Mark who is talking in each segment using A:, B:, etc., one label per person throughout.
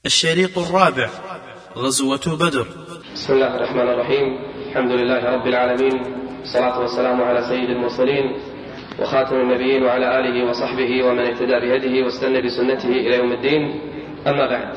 A: الشريط الرابع: غزوة بدر.
B: بسم الله الرحمن الرحيم. الحمد لله رب العالمين، والصلاة والسلام على سيد المرسلين وخاتم النبيين وعلى آله وصحبه ومن اهتدى بهديه واستنى بسنته إلى يوم الدين. أما بعد،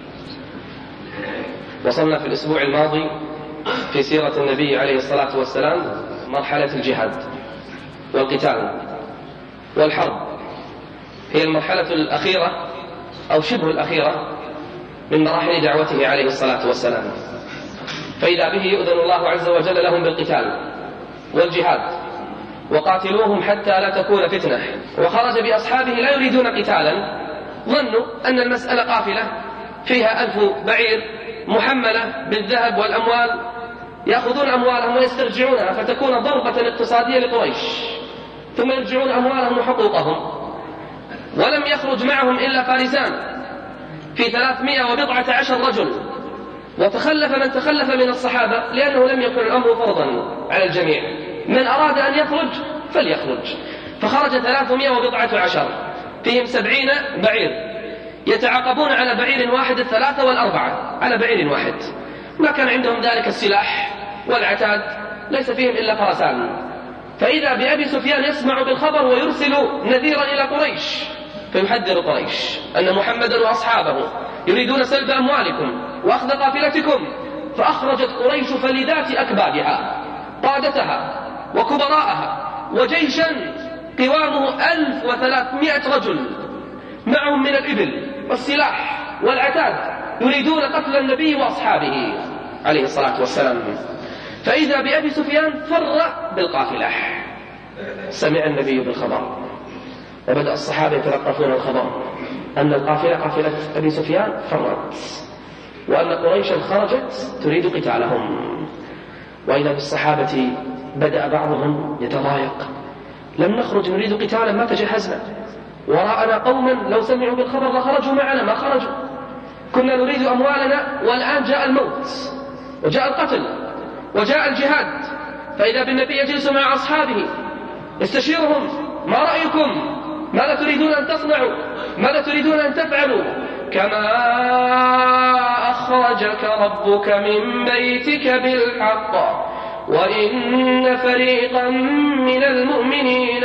B: وصلنا في الأسبوع الماضي في سيرة النبي عليه الصلاة والسلام مرحلة الجهاد والقتال والحرب. هي المرحلة الأخيرة أو شبه الأخيرة من مراحل دعوته عليه الصلاة والسلام، فإذا به يؤذن الله عز وجل لهم بالقتال والجهاد: وقاتلوهم حتى لا تكون فتنة. وخرج بأصحابه لا يريدون قتالا، ظنوا أن المسألة قافلة فيها 1000 بعير محملة بالذهب والأموال، يأخذون أموالهم ويسترجعونها فتكون ضربة اقتصادية لقريش، ثم يرجعون أموالهم وحقوقهم. ولم يخرج معهم إلا فارسان في 310 رجل، وتخلف من تخلف من الصحابة لأنه لم يكن الأمر فرضا على الجميع، من أراد أن يخرج فليخرج. فخرج 310 فيهم 70 بعير، يتعاقبون على بعير واحد 3 و4 على بعير واحد. ما كان عندهم ذلك السلاح والعتاد، ليس فيهم إلا فرسان. فإذا بأبي سفيان يسمع بالخبر ويرسل نذيرا إلى قريش فيحذر قريش أن محمدا وأصحابه يريدون سلب أموالكم وأخذ قافلتكم. فأخرجت قريش فلذات أكبادها، قادتها وكبراءها، وجيشا قوامه 1300 رجل معهم من الإبل والسلاح والعتاد، يريدون قتل النبي وأصحابه عليه الصلاة والسلام. فإذا بأبي سفيان فر بالقافلة. سمع النبي بالخبر، وبدأ الصحابة يتلقفون الخبر أن القافلة قافلة أبي سفيان فرت، وأن قريشا خرجت تريد قتالهم. وإذا بالصحابة بدأ بعضهم يتضايق: لم نخرج نريد قتالا، ما تجهزنا، وراءنا قوما لو سمعوا بالخبر لخرجوا معنا، ما خرجوا، كنا نريد أموالنا والآن جاء الموت وجاء القتل وجاء الجهاد. فإذا بالنبي يجلس مع أصحابه يستشيرهم: ما رأيكم؟ ماذا تريدون أن تصنعوا؟ ماذا تريدون أن تفعلوا؟ كما أخرجك ربك من بيتك بالحق وإن فريقا من المؤمنين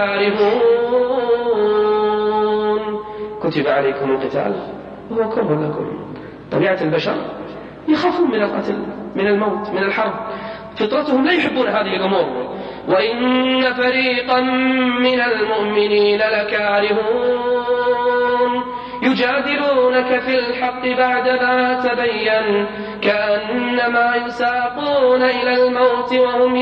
B: لكارهون. كتب عليكم القتال وهو كره لكم. طبيعة البشر يخافون من القتل، من الموت، من الحرب، فطرتهم لا يحبون هذه الأمور. وإن فريقا من المؤمنين لكارهون يجادلونك في الحق بعدما تبين كأنما يساقون إلى الموت وهم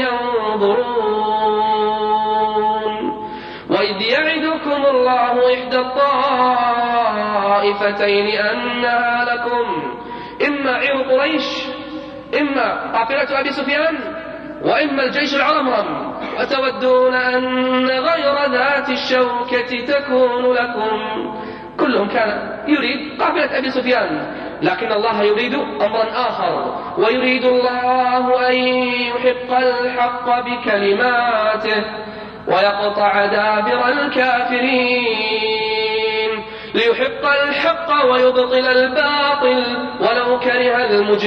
B: ينظرون. وإذ يعدكم الله إحدى الطائفتين أنها لكم، إما عير قريش، إما قافلة أبي سفيان، وإما الجيش العرمرم، وتودون أن غير ذات الشوكة تكون لكم. كلهم كان يريد قافلة أبي سفيان، لكن الله يريد أمرا آخر، ويريد الله أن يحق الحق بكلماته ويقطع دابر الكافرين، ليحق الحق ويبطل الباطل ولو كره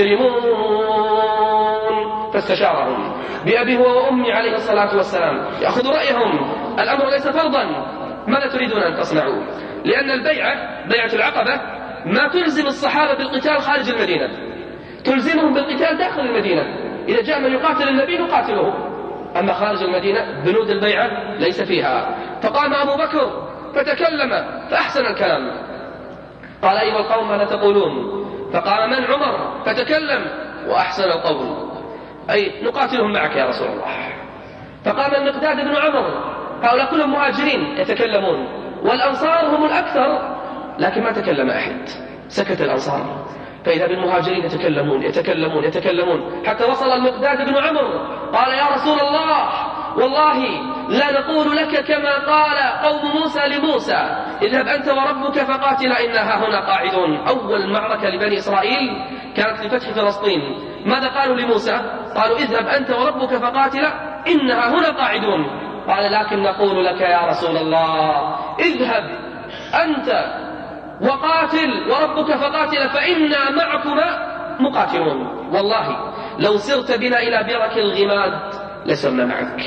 B: المجرمون. فاستشارهم بأبي وأمي عليه الصلاة والسلام، يأخذ رأيهم. الأمر ليس فرضا، ماذا تريدون أن تصنعوا؟ لأن البيعة، بيعة العقبة، ما تلزم الصحابة بالقتال خارج المدينة، تلزمهم بالقتال داخل المدينة. إذا جاء من يقاتل النبي نقاتله، أما خارج المدينة بنود البيعة ليس فيها. فقام أبو بكر فتكلم فأحسن الكلام، قال: أيها القوم ماذا تقولون؟ فقام من؟ عمر، فتكلم وأحسن القول، أي نقاتلهم معك يا رسول الله. فقام المقداد بن عمر، هؤلاء كلهم مهاجرين يتكلمون، والأنصار هم الأكثر، لكن ما تكلم أحد، سكت الأنصار. فإذا بالمهاجرين يتكلمون حتى وصل المقداد بن عمر قال: يا رسول الله، والله لا نقول لك كما قال قوم موسى لموسى: اذهب أنت وربك فقاتلا إنها هنا قاعدون. أول معركة لبني إسرائيل كانت لفتح فلسطين، ماذا قالوا لموسى؟ قالوا: اذهب أنت وربك فقاتلا إنها هنا قاعدون. قال: لكن نقول لك يا رسول الله: اذهب أنت وقاتل وربك فقاتل فإنا معكما مقاتلون. والله لو سرت بنا إلى برك الغماد لسرنا معك.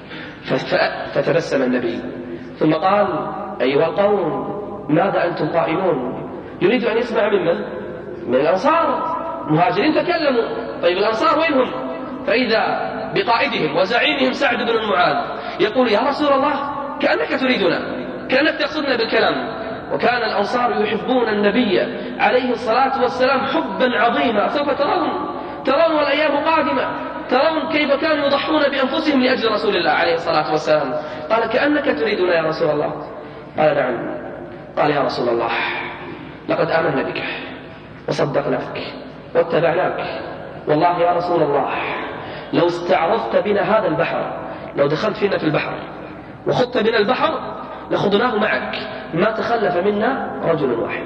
B: فتبسم النبي ثم قال: أيها القوم ماذا أنتم قائلون؟ يريد أن يسمع من الأنصار. مهاجرين تكلموا، طيب الأنصار وينهم؟ فإذا بقائدهم وزعيمهم سعد بن معاذ يقول: يا رسول الله كأنك تريدنا، كأنك تقصدنا بالكلام. وكان الأنصار يحبون النبي عليه الصلاة والسلام حبا عظيما. سوف ترون الأيام قادمة، ترون كيف كانوا يضحون بأنفسهم لأجل رسول الله عليه الصلاة والسلام. قال: كأنك تريدنا يا رسول الله؟ قال: نعم. قال: يا رسول الله لقد آمنا بك وصدقناك واتبعناك. والله يا رسول الله لو استعرضت بنا هذا البحر، لو دخلت فينا في البحر وخضت بنا البحر لخضناه معك، ما تخلف منا رجل واحد.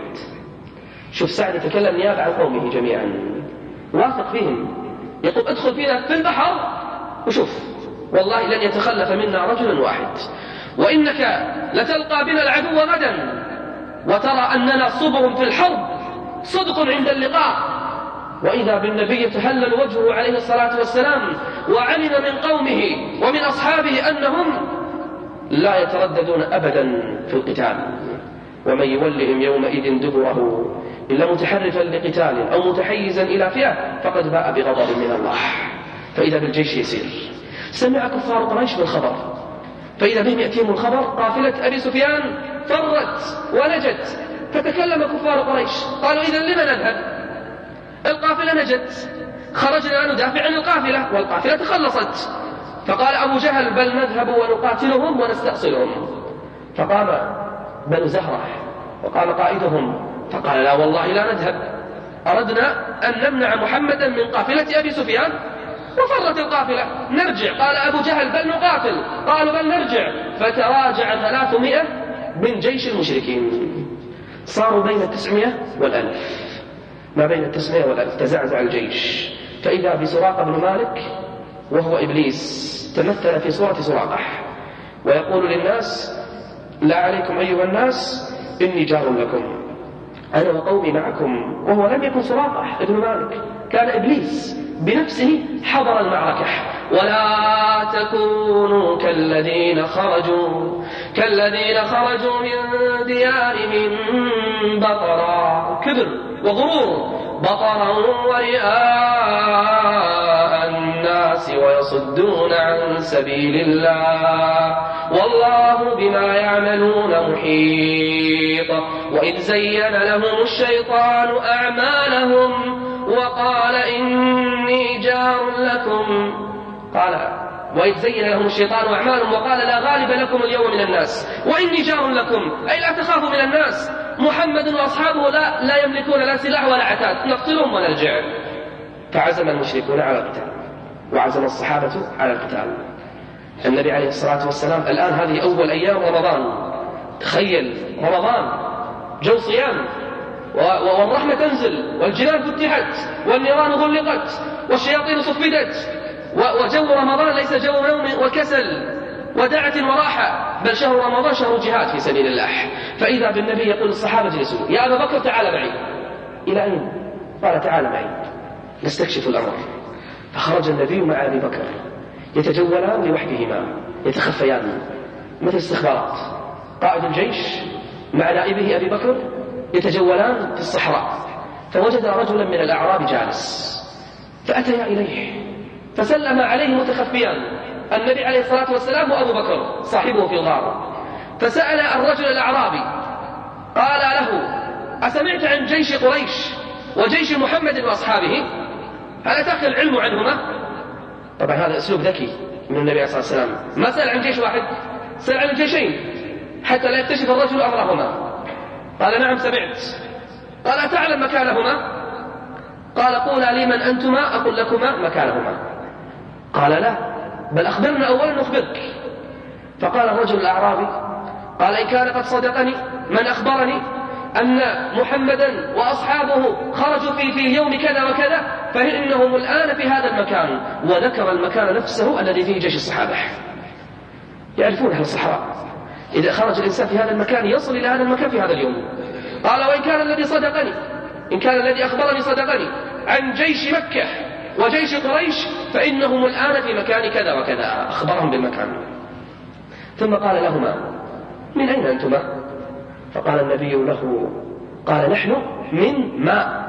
B: شوف سعد يتكلم نيابة عن قومه جميعا، واثق فيهم، يقول: ادخل فينا في البحر وشوف والله لن يتخلف منا رجل واحد، وإنك لتلقى بنا العدو غدا وترى أننا صبر في الحرب صدق عند اللقاء. وإذا بالنبي يتهلل وجهه عليه الصلاة والسلام وعلم من قومه ومن أصحابه أنهم لا يترددون أبدا في القتال. ومن يولهم يومئذ دبره إلا متحرفا لقتال أو متحيزا إلى فئة فقد باء بغضب من الله. فإذا بالجيش يسير. سمع كفار قريش بالخبر، فإذا بهم يأتيهم الخبر: قافلة أبي سفيان فرت ونجت. فتكلم كفار قريش قالوا: إذن لما نذهب؟ القافلة نجت، خرجنا ندافع عن القافلة والقافلة تخلصت. فقال أبو جهل: بل نذهب ونقاتلهم ونستأصلهم. فقام بنو زهرة وقام قائدهم فقال: لا والله لا نذهب، أردنا أن نمنع محمدا من قافلة أبي سفيان وفرت القافلة، نرجع. قال أبو جهل: بل نقاتل. قالوا: بل نرجع. فتراجع 300 من جيش المشركين، صاروا بين 900 وال1000، ما بين 900 وال1000 تزعزع الجيش. فإذا بسراقة بن مالك وهو إبليس تمثل في صورة سراقة ويقول للناس: لا عليكم أيها الناس إني جار لكم، أنا وقومي معكم. وهو لم يكن سراقة ابن مالك، كان إبليس بنفسه حضر المعركة. ولا تكونوا كالذين خرجوا من ديارهم بطرا، كبر وغرور، بطرا ورئاء الناس ويصدون عن سبيل الله والله بما يعملون محيط. وإذ زين لهم الشيطان أعمالهم وقال إني جار لكم. وإذ زين لهم الشيطان أعمالهم وقال لا غالب لكم اليوم من الناس وإني جار لكم، أي لا تخافوا من الناس. محمد وأصحابه لا يملكون لا سلاح ولا عتاد، نقتلهم ونرجع. فعزم المشركون على القتال وعزم الصحابة على القتال. النبي عليه الصلاة والسلام الآن هذه أول أيام رمضان، تخيل رمضان جو صيام والرحمة تنزل والجنان فتحت والنيران غلقت والشياطين صفدت، وجو رمضان ليس جو نوم وكسل ودعة وراحة، بل شهر رمضان شهر جهاد في سبيل الله. فإذا بالنبي يقول للصحابة اجلسوا، يا أبا بكر تعال معي. إلى أين؟ قال تعال معي نستكشف الأمر. فخرج النبي مع أبي بكر يتجولان لوحدهما يتخفيان مثل استخبارات. قائد الجيش مع نائبه أبي بكر يتجولان في الصحراء، فوجد رجلا من الأعراب جالس فأتيا إليه فسلم عليه متخفيان، النبي عليه الصلاة والسلام وأبو بكر صاحبه في الغار. فسأل الرجل الأعرابي قال له أسمعت عن جيش قريش وجيش محمد وأصحابه؟ هل أتاك العلم عنهما؟ طبعا هذا أسلوب ذكي من النبي عليه الصلاة والسلام، ما سأل عن جيش واحد، سأل عن الجيشين حتى لا يكتشف الرجل أمرهما. قال نعم سمعت. قال أتعلم مكانهما؟ قال قولا لي من أنتما أقول لكما مكانهما. قال لا بل أخبرنا أولا نخبرك. فقال الرجل الأعرابي قال إن كان قد صدقني من أخبرني أن محمدا وأصحابه خرجوا في يوم كذا وكذا فإنهم الآن في هذا المكان، وذكر المكان نفسه الذي فيه جيش الصحابة. يعرفون أهل الصحراء إذا خرج الإنسان في هذا المكان يصل إلى هذا المكان في هذا اليوم. قال وإن كان الذي صدقني، إن كان الذي أخبرني صدقني عن جيش مكة وجيش قريش فإنهم الآن في مكان كذا وكذا، أخبرهم بالمكان. ثم قال لهما من أين أنتما؟ فقال النبي له قال نحن من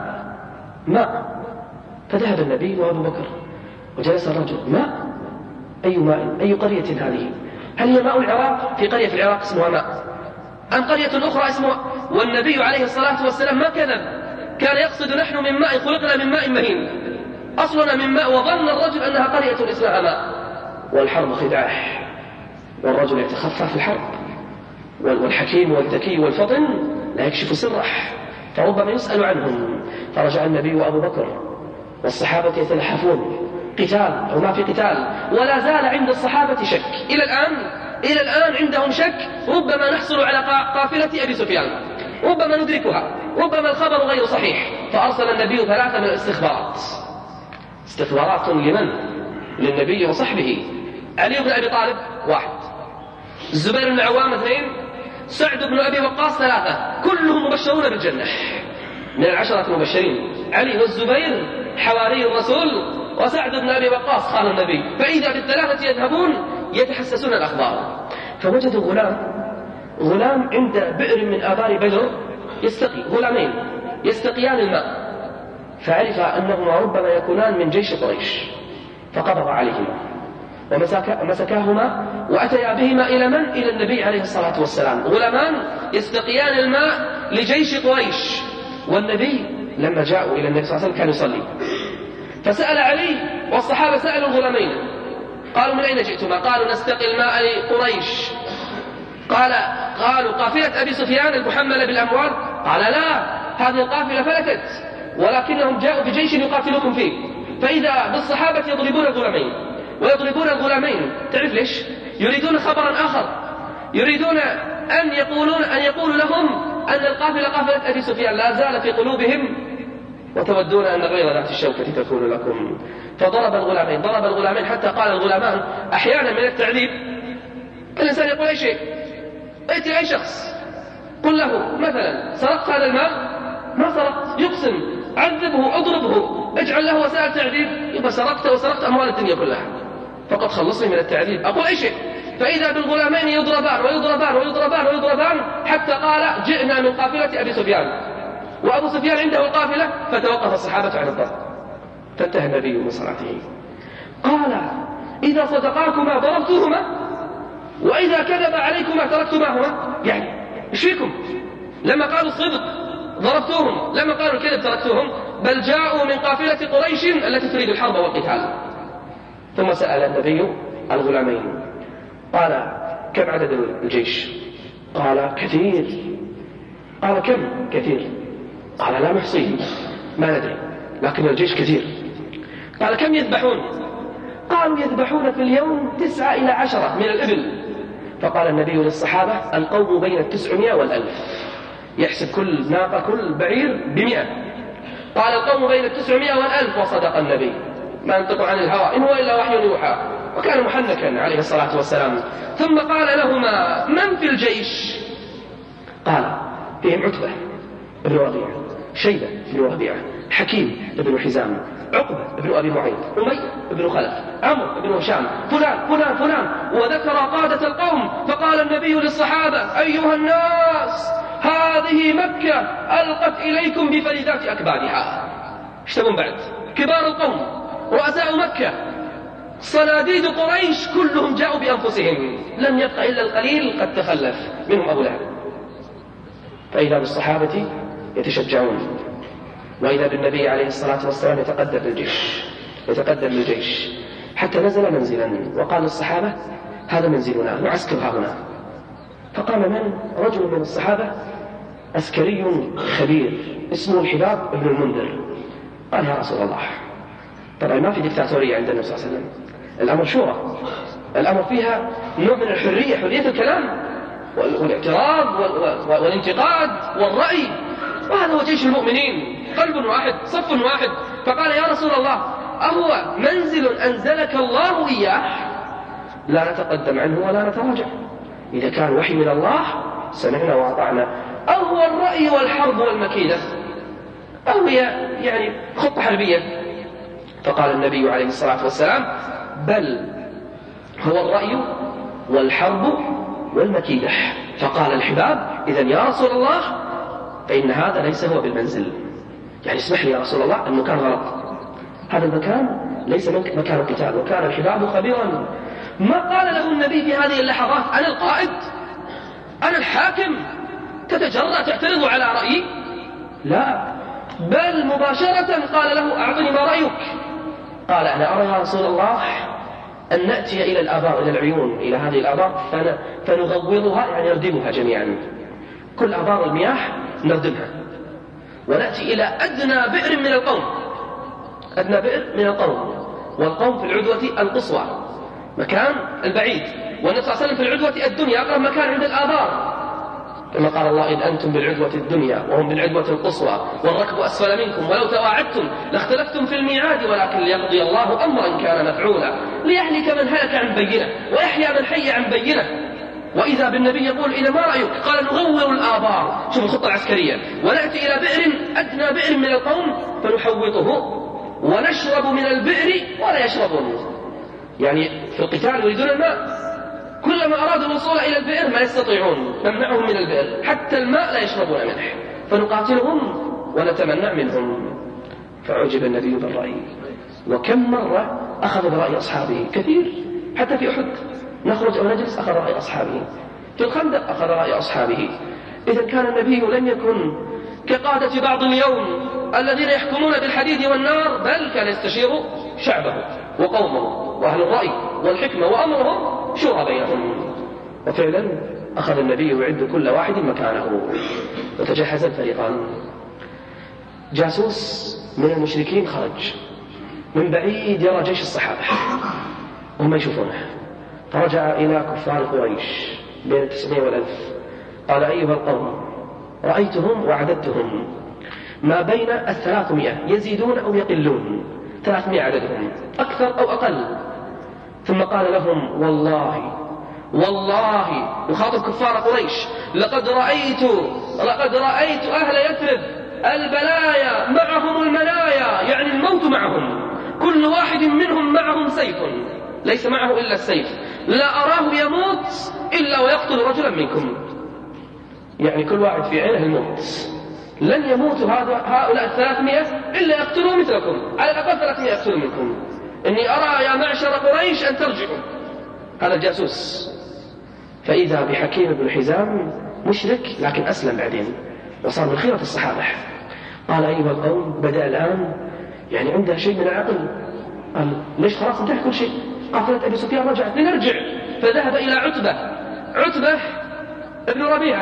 B: ماء. فذهب النبي وأبو بكر وجلس الرجل ماء؟ أي ماء؟ أي قرية هذه؟ هل هي ماء العراق؟ في قرية في العراق اسمها ماء، أم قرية أخرى اسمها؟ والنبي عليه الصلاة والسلام ما كذب، كان يقصد نحن من ماء خلقنا من ماء مهين، أصلنا من ماء، وظن الرجل أنها قرية اسمها ماء. والحرب خداع، والرجل يتخفى في الحرب، والحكيم والذكي والفطن لا يكشف سره، فربما يسأل عنهم. فرجع النبي وأبو بكر والصحابة يتلحفون، قتال أو ما في قتال، ولا زال عند الصحابة شك إلى الآن عندهم شك، ربما نحصل على قافلة أبي سفيان، ربما ندركها، ربما الخبر غير صحيح. فأرسل النبي 3 من الاستخبارات. استخبارات لمن؟ للنبي وصحبه. علي بن أبي طالب 1، الزبير بن عوام 2، سعد بن أبي وقاص 3، كلهم مبشرون بالجنة من 10 المبشرين. علي والزبير حواري الرسول، وسعد بن أبي وقاص خال النبي. فإذا بال3 يذهبون يتحسسون الأخبار، فوجدوا غلام عند بئر من آبار بدر يستقي، غلامين يستقيان الماء، فعرف أنهما ربما يكونان من جيش قريش، فقبض عليهما ومسكاهما وأتيا بهما إلى من؟ إلى النبي عليه الصلاة والسلام. غلامان يستقيان الماء لجيش قريش، والنبي لما جاءوا إلى النبي صلى الله عليه وسلم كان يصلي، فسأل علي والصحابة سألوا الغلامين، قالوا من أين جئتما؟ قالوا نستقي الماء لقريش. قالوا قافلة أبي سفيان المحملة بالأموال؟ قال لا، هذه القافلة فلتت، ولكنهم جاءوا بجيش يقاتلكم فيه. فإذا بالصحابة يضربون الغلامين ويضربون الغلامين، تعرف ليش؟ يريدون خبرا آخر، يريدون أن يقولوا لهم أن القافلة قافلة أبي سفيان لا زال في قلوبهم، وتودون أن غير ذات الشوكة تكون لكم. فضرب الغلامين حتى قال الغلامان أحيانا من التعذيب الإنسان يقول أي شيء، ائتي أي شخص قل له مثلا سرقت هذا المال؟ ما سرقت، يقسم، عذبه، اضربه، اجعل له وسائل تعذيب، يبقى سرقت أموال الدنيا كلها، فقد خلصني من التعذيب، أقول أي شيء. فإذا بالغلامين يضربان حتى قال جئنا من قافلة أبي سفيان، وأبو سفيان عنده القافلة، فتوقف الصحابة عن الضرب، فانتهى النبي من صلاته. قال إذا صدقاكما ضربتوهما، وإذا كذب عليكما تركتماهما. يعني إيش فيكم؟ لما قالوا الصدق ضربتوهم، لما قالوا الكذب تركتوهم، بل جاءوا من قافلة قريش التي تريد الحرب والقتال. ثم سأل النبي الغلامين قال كم عدد الجيش؟ قال كثير. قال كم كثير؟ قال لا نحصيه، ما ندري، لكن الجيش كثير. قال كم يذبحون؟ قالوا يذبحون في اليوم 9 إلى 10 من الإبل. فقال النبي للصحابة القوم بين 900 و1000، يحسب كل ناقة كل بعير ب100. قال القوم بين 900 و1000، وصدق النبي، ما ينطق عن الهوى إن هو إلا وحي يوحى، وكان محنكا عليه الصلاة والسلام. ثم قال لهما من في الجيش؟ قال فيهم عتبة بن ربيعة، شيبة بن ربيعة، حكيم بن حزام، عقبة بن أبي معيط، أمية بن خلف، عمرو بن هشام، فلان، وذكر قادة القوم. فقال النبي للصحابة أيها الناس، هذه مكة ألقت إليكم بفريدات أكبادها. اشتبون بعد كبار القوم، رؤساء مكة، صناديد قريش، كلهم جاءوا بأنفسهم، لم يبق إلا القليل قد تخلف منهم أبو لهب. فإذا بالصحابة يتشجعون، وإذا بالنبي عليه الصلاة والسلام يتقدم بالجيش حتى نزل منزلا، وقال للصحابة هذا منزلنا، نعسكر ها هنا. فقام رجل من الصحابة عسكري خبير اسمه الحباب بن المنذر، قال يا رسول الله، طبعا ما في ديكتاتورية عند النبي صلى الله عليه وسلم، الأمر شورى، الأمر فيها نوع من الحرية، حرية الكلام والاعتراض والانتقاد والرأي، وهذا هو جيش المؤمنين، قلب واحد، صف واحد. فقال يا رسول الله، أهو منزل أنزلك الله إياه؟ لا نتقدم عنه ولا نتراجع، إذا كان وحي من الله سمعنا وأطعنا. أو هو الرأي والحرب والمكيدة، أو هي يعني خطة حربية؟ فقال النبي عليه الصلاة والسلام: بل هو الرأي والحرب والمكيدة. فقال الحباب: إذن يا رسول الله فإن هذا ليس هو بالمنزل، يعني اسمح لي يا رسول الله، المكان غلط، هذا المكان ليس مكان القتال. وكان الحباب خبيرا، ما قال له النبي في هذه اللحظات: أنا القائد، أنا الحاكم، تتجرأ تعترض على رأيي؟ لا، بل مباشرة قال له: أعطني ما رأيك. قال: أنا أرى يا رسول الله أن نأتي إلى الآبار، إلى العيون، إلى هذه الآبار فنغوضها، يعني نردمها جميعا، كل آبار المياه نردمها، ونأتي إلى أدنى بئر من القوم، أدنى بئر من القوم، والقوم في العدوة القصوى، مكان البعيد، والنبي صلى الله عليه وسلم في العدوة الدنيا، أقرب مكان عند الآبار، كما قال الله: إذ أنتم بالعدوة الدنيا وهم بالعدوة القصوى والركب أسفل منكم ولو تواعدتم لاختلفتم في الميعاد ولكن ليقضي الله أمرا كان مفعولا ليهلك من هلك عن بينة ويحيى من حي عن بينة. وإذا بالنبي يقول: إذا ما رأيك؟ قال: نغور الآبار، شوف الخطة العسكرية، ونأتي إلى بئر أدنى بئر من القوم فنحوطه ونشرب من البئر ولا يشربون، يعني في القتال يريدون الماء، كلما أرادوا الوصول إلى البئر ما يستطيعون، نمنعهم من البئر، حتى الماء لا يشربون منه، فنقاتلهم ونتمنع منهم. فعجب النبي بالرأي، وكم مرة أخذ برأي أصحابه، كثير، حتى في أحد نخرج أو نجلس أخذ رأي أصحابه، في الخندق أخذ رأي أصحابه. إذا كان النبي لم يكن كقادة بعض اليوم الذين يحكمون بالحديد والنار، بل كان يستشير شعبه وقومه وأهل الرأي والحكمة، وأمرهم شورى بينهم. وفعلا أخذ النبي يعد كل واحد مكانه، وتجهز الفريقان. جاسوس من المشركين خرج من بعيد يرى جيش الصحابة وهم يشوفونه، فرجع إلى كفار قريش بين 900 و1000، قال: أيها القوم، رأيتهم وعددتهم ما بين 300 يزيدون أو يقلون، 300 عددهم، أكثر أو أقل. ثم قال لهم: والله يخاطب كفار قريش: لقد رأيت أهل يثرب البلايا معهم المنايا، يعني الموت معهم، كل واحد منهم معهم سيف، ليس معه إلا السيف، لا أراه يموت إلا ويقتل رجلا منكم، يعني كل واحد في عينه الموت، لن يموت هؤلاء 300 إلا يقتلوا مثلكم، على الأقل 300 يقتلوا منكم، إني أرى يا معشر قريش أن ترجعوا. هذا الجاسوس. فإذا بحكيم بن حزام مشرك لكن أسلم بعدين وصار من خيرة الصحابة. قال: أيها القوم، بدأ الآن يعني عنده شيء من العقل، قال: ليش خلاص انتهى كل شيء، قافلة أبي سفيان رجعت، لنرجع. فذهب إلى عتبة ابن ربيعة،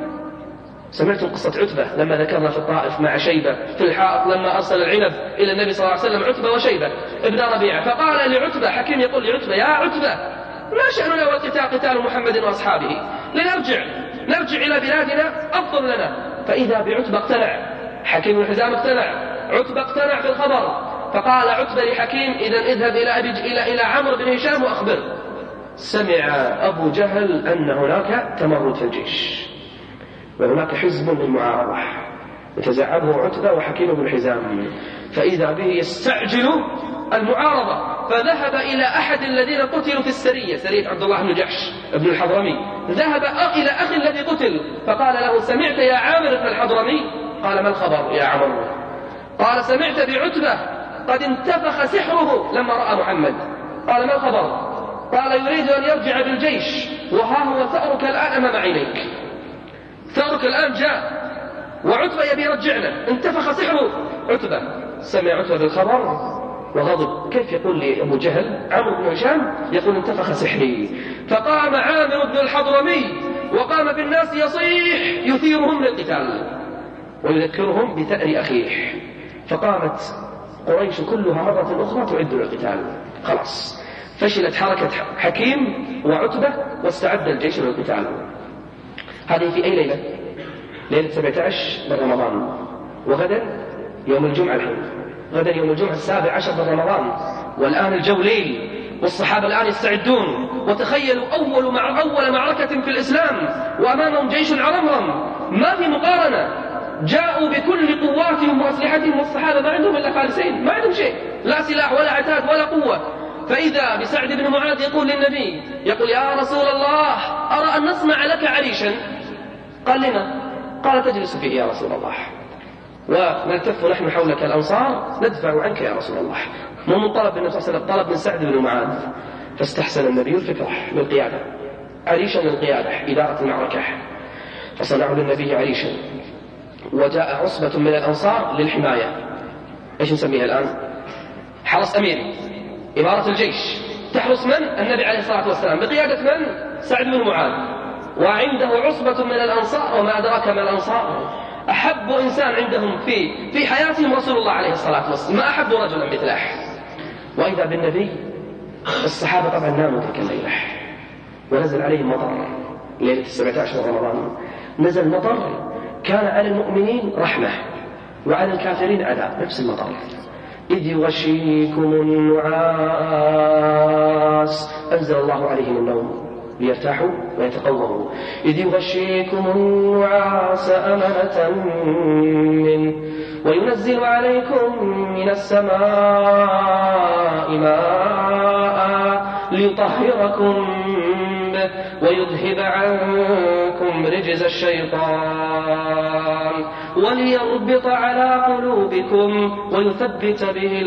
B: سمعتم قصة عتبة لما ذكرنا في الطائف مع شيبة في الحائط لما أرسل العنب إلى النبي صلى الله عليه وسلم، عتبة وشيبة ابن ربيعة. فقال لعتبة، حكيم يقول لعتبة: يا عتبة، ما شأننا والقتال قتال محمد وأصحابه، نرجع إلى بلادنا أفضل لنا. فإذا بعتبة اقتنع، حكيم بن حزام اقتنع، عتبة اقتنع في الخبر. فقال عتبة لحكيم: إذن اذهب إلى عمرو بن هشام وأخبره. سمع أبو جهل أن هناك تمرد في الجيش وهناك حزب للمعارضة، يتزعمه عتبة وحكيم بن حزام، فإذا به يستعجل المعارضة. فذهب إلى أحد الذين قتلوا في السرية، سرية عبد الله بن جحش بن الحضرمي، ذهب إلى أخي الذي قتل فقال له: سمعت يا عامر بن الحضرمي؟ قال: ما الخبر يا عمر؟ قال: سمعت بعتبة قد انتفخ سحره لما رأى محمد. قال: ما الخبر؟ قال: يريد أن يرجع بالجيش، وها هو ثأرك الآن أمام عينيك، ثأرك الآن جاء وعتبة يبي يرجعنا، انتفخ سحره. عتبة سمع عتبة بالخبر وغضب، كيف يقول لي أبو جهل عمرو بن هشام يقول انتفخ سحري؟ فقام عامر بن الحضرمي وقام بالناس يصيح يثيرهم للقتال ويذكرهم بثأر أخيه. فقامت قريش كلها مرة أخرى تعد للقتال، خلاص فشلت حركة حكيم وعتبة واستعد الجيش للقتال. هذه في أي ليلة؟ ليلة 17 من رمضان، وغدا يوم الجمعة الحين، غدا يوم الجمعة 17 من رمضان، والآن الجو ليل والصحابة الآن يستعدون. وتخيلوا أول معركة في الإسلام وأمامهم جيش عرمرم ما في مقارنة، جاءوا بكل قواتهم وأسلحتهم والصحابة ما عندهم إلا فارسين، ما عندهم شيء، لا سلاح ولا عتاد ولا قوة. فإذا بسعد بن معاذ يقول للنبي، يقول يا رسول الله أرى أن نصنع لك عريشا. قال لنا؟ قال تجلس فيه يا رسول الله ونلتف نحن حولك الأنصار ندفع عنك يا رسول الله. مو من طلب النبي صلى الله عليه وسلم، طلب من سعد بن معاذ. فاستحسن النبي الفكرة للقيادة، عريشا للقيادة إدارة المعركة، فصنعوا للنبي عريشا. وجاء عصبة من الأنصار للحماية، إيش نسميها الآن؟ حرس أميري، إمارة الجيش، تحرس من؟ النبي عليه الصلاة والسلام بقيادة من؟ سعد بن معاذ. وعنده عصبة من الأنصار، وما أدراك ما الأنصار، أحب إنسان عندهم في حياتهم رسول الله عليه الصلاة والسلام، ما أحب رجلا مثله. وإذا بالنبي، الصحابة طبعا ناموا تلك الليلة ونزل عليهم مطر ليلة 17 رمضان، نزل مطر كان على المؤمنين رحمة وعلى الكافرين عذاب، نفس المطر. إذ يغشيكم النعاس أنزل الله عليهم النوم ليرتاحوا ويتقوموا. إذ يغشيكم النعاس أمنة منه وينزل عليكم من السماء ماء ليطهركم به ويذهب عنكم رجز الشيطان وليربط على قلوبكم ويثبت به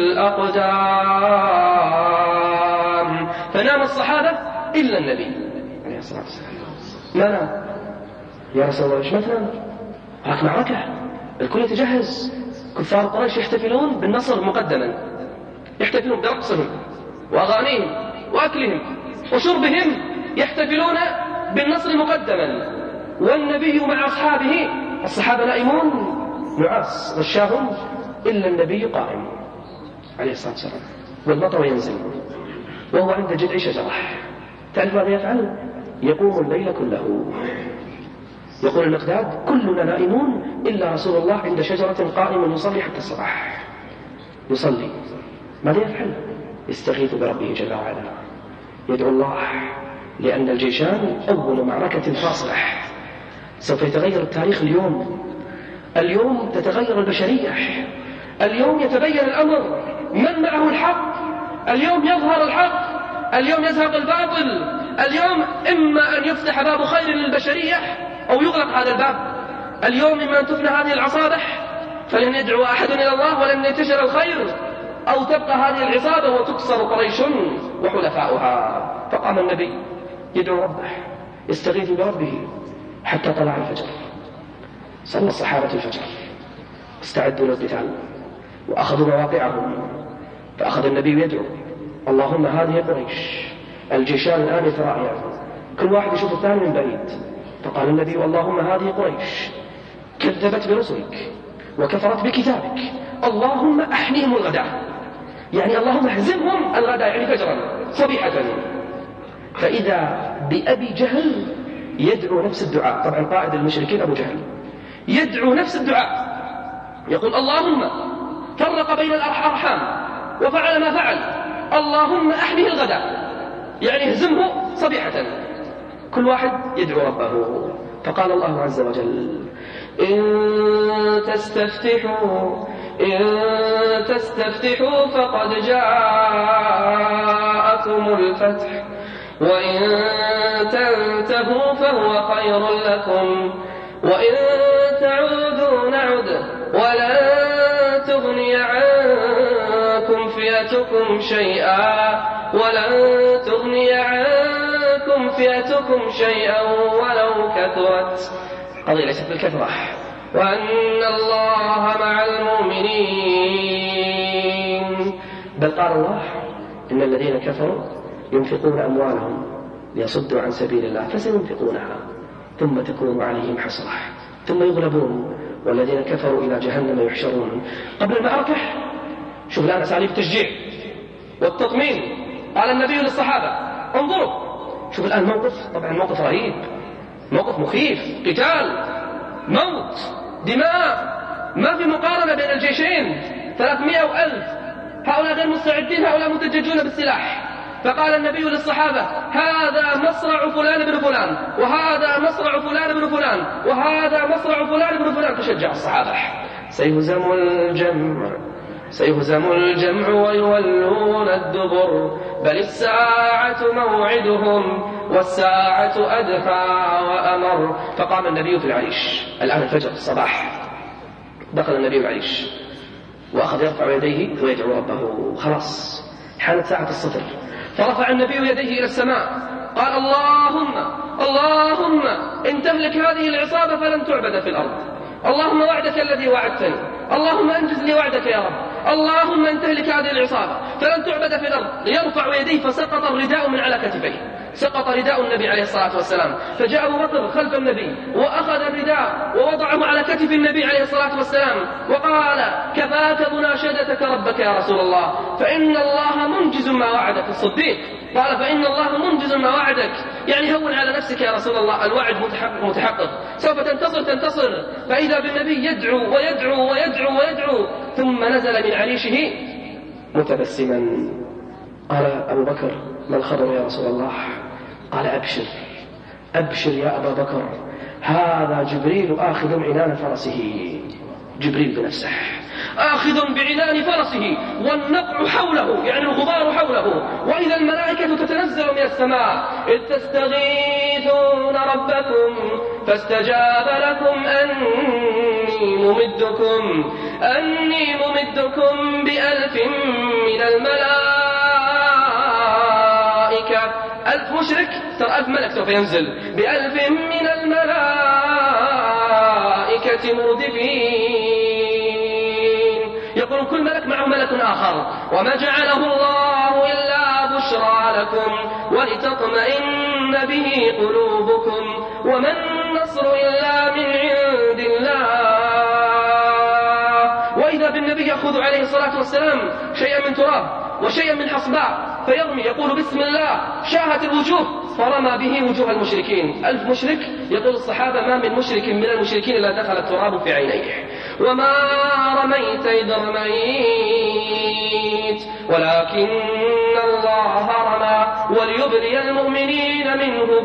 B: الأقدام. فنام الصحابة إلا النبي عليه الصلاة والسلام، ما نام. يا رسول الله ليش ما تنام؟ هاك معركة، الكل يتجهز. كفار قريش يحتفلون بالنصر مقدما، يحتفلون برقصهم وأغانيهم وأكلهم وشربهم، يحتفلون بالنصر مقدما، والنبي مع أصحابه، الصحابة نائمون نعاس غشاهم، إلا النبي قائم عليه الصلاة والسلام، والمطر ينزل وهو عند جذع شجرة. تعرف ماذا يفعل؟ يقوم الليل كله. يقول المقداد كلنا نائمون إلا رسول الله عند شجرة قائم يصلي حتى الصباح، يصلي. ماذا يفعل؟ يستغيث بربه جل وعلا، يدعو الله، لأن الجيشان أول معركة فاصلة، سوف يتغير التاريخ اليوم تتغير البشرية، اليوم يتبين الأمر، من معه الحق، اليوم يظهر الحق، اليوم يزهق الباطل، اليوم إما أن يفتح باب خير للبشرية أو يغلق هذا الباب. اليوم إما أن تفنى هذه العصابة فلن يدعو أحد إلى الله ولن ينتشر الخير، أو تبقى هذه العصابة وتكسر قريش وحلفاؤها. فقام النبي يدعو ربه، يستغيث بربه حتى طلع الفجر. صلى الصحابة الفجر، استعدوا للقتال وأخذوا مواقعهم. فأخذ النبي يدعو اللهم هذه قريش، الجيشان الآن يتراءيان، كل واحد يشوف الثاني من بعيد. فقال النبي اللهم هذه قريش كذبت برسلك وكفرت بكتابك، اللهم أحنهم الغداء، يعني اللهم اهزمهم الغداء، يعني فجرا صبيحة. فإذا بأبي جهل يدعو نفس الدعاء، طبعا قائد المشركين أبو جهل يدعو نفس الدعاء، يقول اللهم فرق بين الأرحام وفعل ما فعل، اللهم أحنه الغداء، يعني اهزمه صبيحة. كل واحد يدعو ربه. فقال الله عز وجل إن تستفتحوا فقد جاءكم الفتح وإن تنتهوا فهو خير لكم وإن تعودوا نعد ولن تغني عنكم فئتكم شيئا ولو كثرت. قضية ليست بالكثرة، وأن الله مع المؤمنين. بل قال الله إن الذين كفروا ينفقون أموالهم ليصدوا عن سبيل الله فسينفقونها ثم تكون عليهم حسرة ثم يغلبون والذين كفروا إلى جهنم يحشرون. قبل المعركة شوف الآن أساليب التشجيع والتطمين. قال النبي للصحابة انظروا، شوف الآن موقف، طبعا موقف رهيب، موقف مخيف، قتال، موت، دماء، ما في مقارنة بين الجيشين، 300 وألف، هؤلاء غير مستعدين، هؤلاء متججون بالسلاح، فقال النبي للصحابة: هذا مصرع فلان بن فلان، وهذا مصرع فلان بن فلان، وهذا مصرع فلان بن فلان. فشجع الصحابة: سيهزم الجمع ويولون الدبر، بل الساعة موعدهم والساعة أدهى وأمر. فقام النبي في العريش. الآن الفجر الصباح، دخل النبي العريش وأخذ يرفع يديه ويدعو ربه. خلاص حانت ساعة الصفر. فرفع النبي يديه إلى السماء، قال: اللهم إن تهلك هذه العصابة فلن تعبد في الأرض. اللهم وعدك الذي وعدتني، اللهم أنجز لي وعدك يا رب. اللهم إن تهلك هذه العصابة فلن تعبد في الأرض. ليرفع يديه فسقط الرداء من على كتفيه، سقط رداء النبي عليه الصلاة والسلام. فجاء أبو بكر خلف النبي وأخذ الرداء ووضعه على كتف النبي عليه الصلاة والسلام وقال: كفاك مناشدتك ربك يا رسول الله، فإن الله منجز ما وعدك. الصديق قال: فإن الله منجز ما وعدك، يعني هون على نفسك يا رسول الله، الوعد متحقق، سوف تنتصر. فإذا بالنبي يدعو ويدعو ويدعو ويدعو، ثم نزل من عريشه متبسما. قال أبو بكر: ما الخبر يا رسول الله؟ قال: أبشر يا أبا بكر، هذا جبريل آخذ عنان فرسه. جبريل بنفسه آخذ بعنان فرسه والنقع حوله، يعني الغبار حوله، وإذا الملائكة تتنزل من السماء: إذ تستغيثون ربكم فاستجاب لكم أني ممدكم ب1000 من الملائكة. 1000 مشرك، ترى 1000 ملك سوف ينزل، ب1000 من الملائكة مردفين. يقول كل ملك معه ملك آخر: وما جعله الله إلا بشرى لكم ولتطمئن به قلوبكم وما النصر إلا من عند الله. وإذا بالنبي يأخذ عليه الصلاة والسلام شيئا من تراب وشيئا من حصباء فيرمي، يقول: بسم الله، شاهت الوجوه، فرمى به وجوه المشركين. 1000 مشرك. يقول الصحابة: ما من مشرك من المشركين إلا دخل التراب في عينيه. وما رميت إذ رميت ولكن الله رمى وليبلي المؤمنين منه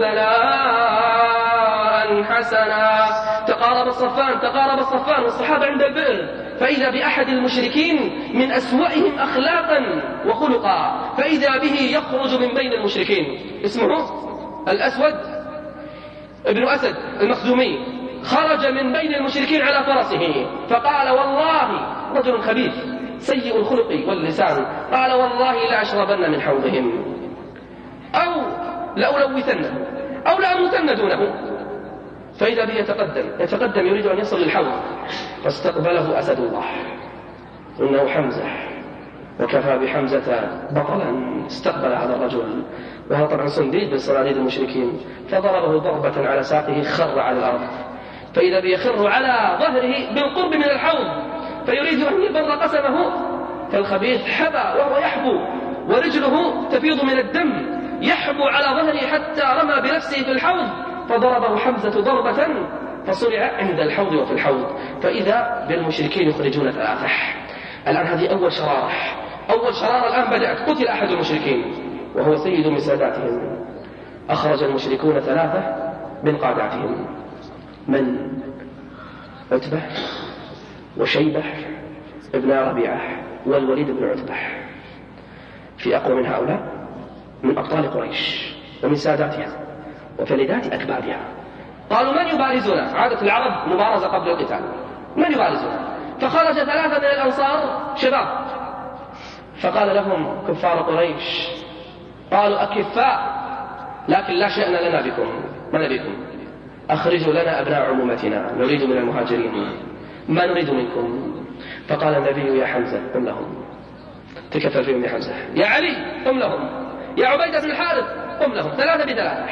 B: بلاء حسنا. تقارب الصفان والصحابة عند البئر، فإذا بأحد المشركين من أسوأهم أخلاقا وخلقا، فإذا به يخرج من بين المشركين، اسمه الأسود ابن أسد المخزومي، خرج من بين المشركين على فرسه فقال: والله، رجل خبيث سيء الخلق واللسان، قال: والله لأشربن من حوضهم أو لألوثنه أو لأموتن دونه. فإذا به يتقدم يريد أن يصل للحوض، فاستقبله أسد الله، إنه حمزة، وكفى بحمزة بطلا. استقبل هذا الرجل، وهو طبعا صنديد من صناديد المشركين، فضربه ضربة على ساقه، خر على الأرض. فإذا بيخر على ظهره بالقرب من الحوض، فيريد أن يبر قسمه، فالخبيث حبى وهو يحبو ورجله تفيض من الدم، يحبو على ظهره حتى رمى بنفسه في الحوض، فضربه حمزة ضربة فصرع عند الحوض وفي الحوض. فإذا بالمشركين يخرجون 3. الآن هذه أول شرارة الآن بدأت. قتل أحد المشركين وهو سيد من ساداتهم. أخرج المشركون 3 من قاداتهم. من؟ عتبة وشيبة ابن ربيعة والوليد بن عتبة. في أقوى من هؤلاء من أبطال قريش ومن ساداتها وفلذات أكبادها. قالوا: من يبارزنا؟ عادة العرب مبارزة قبل القتال، من يبارزنا؟ فخرج 3 من الأنصار شباب، فقال لهم كفار قريش، قالوا: أكفاء، لكن لا شأن لنا بكم، ما نبيكم، أخرجوا لنا أبناء عمومتنا، نريد من المهاجرين، ما نريد منكم. فقال النبي: يا حمزة قم لهم، تكفل فيهم يا حمزة. يا علي قم لهم، يا عبيدة بن الحارث قم لهم، 3 ب3.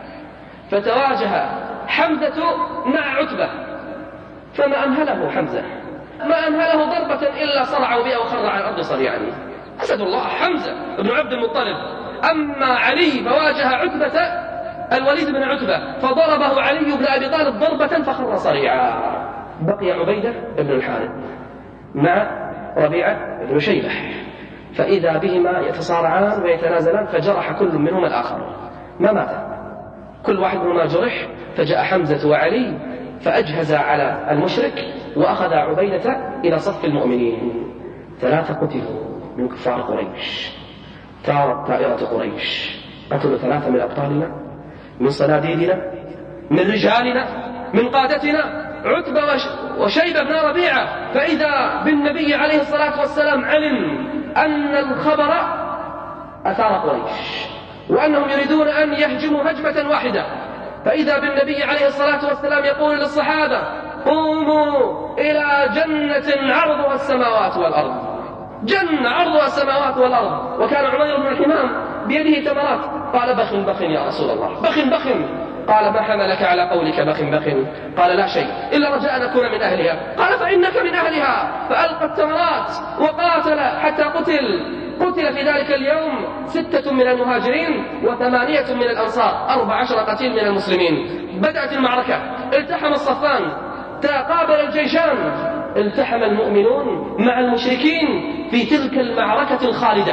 B: فتواجه حمزة مع عتبة، فما أمهله حمزة، ما أمهله ضربة إلا صرعوا بها وخر على الأرض صريعا. أسد الله حمزة بن عبد المطلب. أما علي فواجه عتبة الوليد بن عتبة، فضربه علي بن أبي طالب ضربة فخر صريعا. بقي عبيدة بن الحارث مع ربيعة بن شيبة. فإذا بهما يتصارعان ويتنازلان، فجرح كل منهما الآخر، ما مات، كل واحد منهما جرح. فجاء حمزة وعلي فأجهز على المشرك وأخذ عبيدة إلى صف المؤمنين. 3 قتلوا من كفار قريش، طارت طائرة قريش، قتلوا 3 من أبطالنا، من صناديدنا، من رجالنا، من قادتنا عتبة وشيبة بن ربيعة. فإذا بالنبي عليه الصلاة والسلام علم أن الخبر أثار قريش وأنهم يريدون أن يهجموا هجمة واحدة. فإذا بالنبي عليه الصلاة والسلام يقول للصحابة: قوموا إلى جنة عرضها السماوات والأرض، جنة عرضها السماوات والأرض. وكان عمير بن الحمام بيده تمرات، قال: بخ بخ يا رسول الله، بخ بخ. قال: ما حملك على قولك بخ بخ؟ قال: لا شيء إلا رجاء أن أكون من أهلها. قال: فإنك من أهلها. فألقى التمرات وقاتل حتى قتل في ذلك اليوم 6 من المهاجرين و8 من الأنصار، 14 قتيل من المسلمين. بدأت المعركة، التحم الصفان، تقابل الجيشان، التحم المؤمنون مع المشركين في تلك المعركة الخالدة.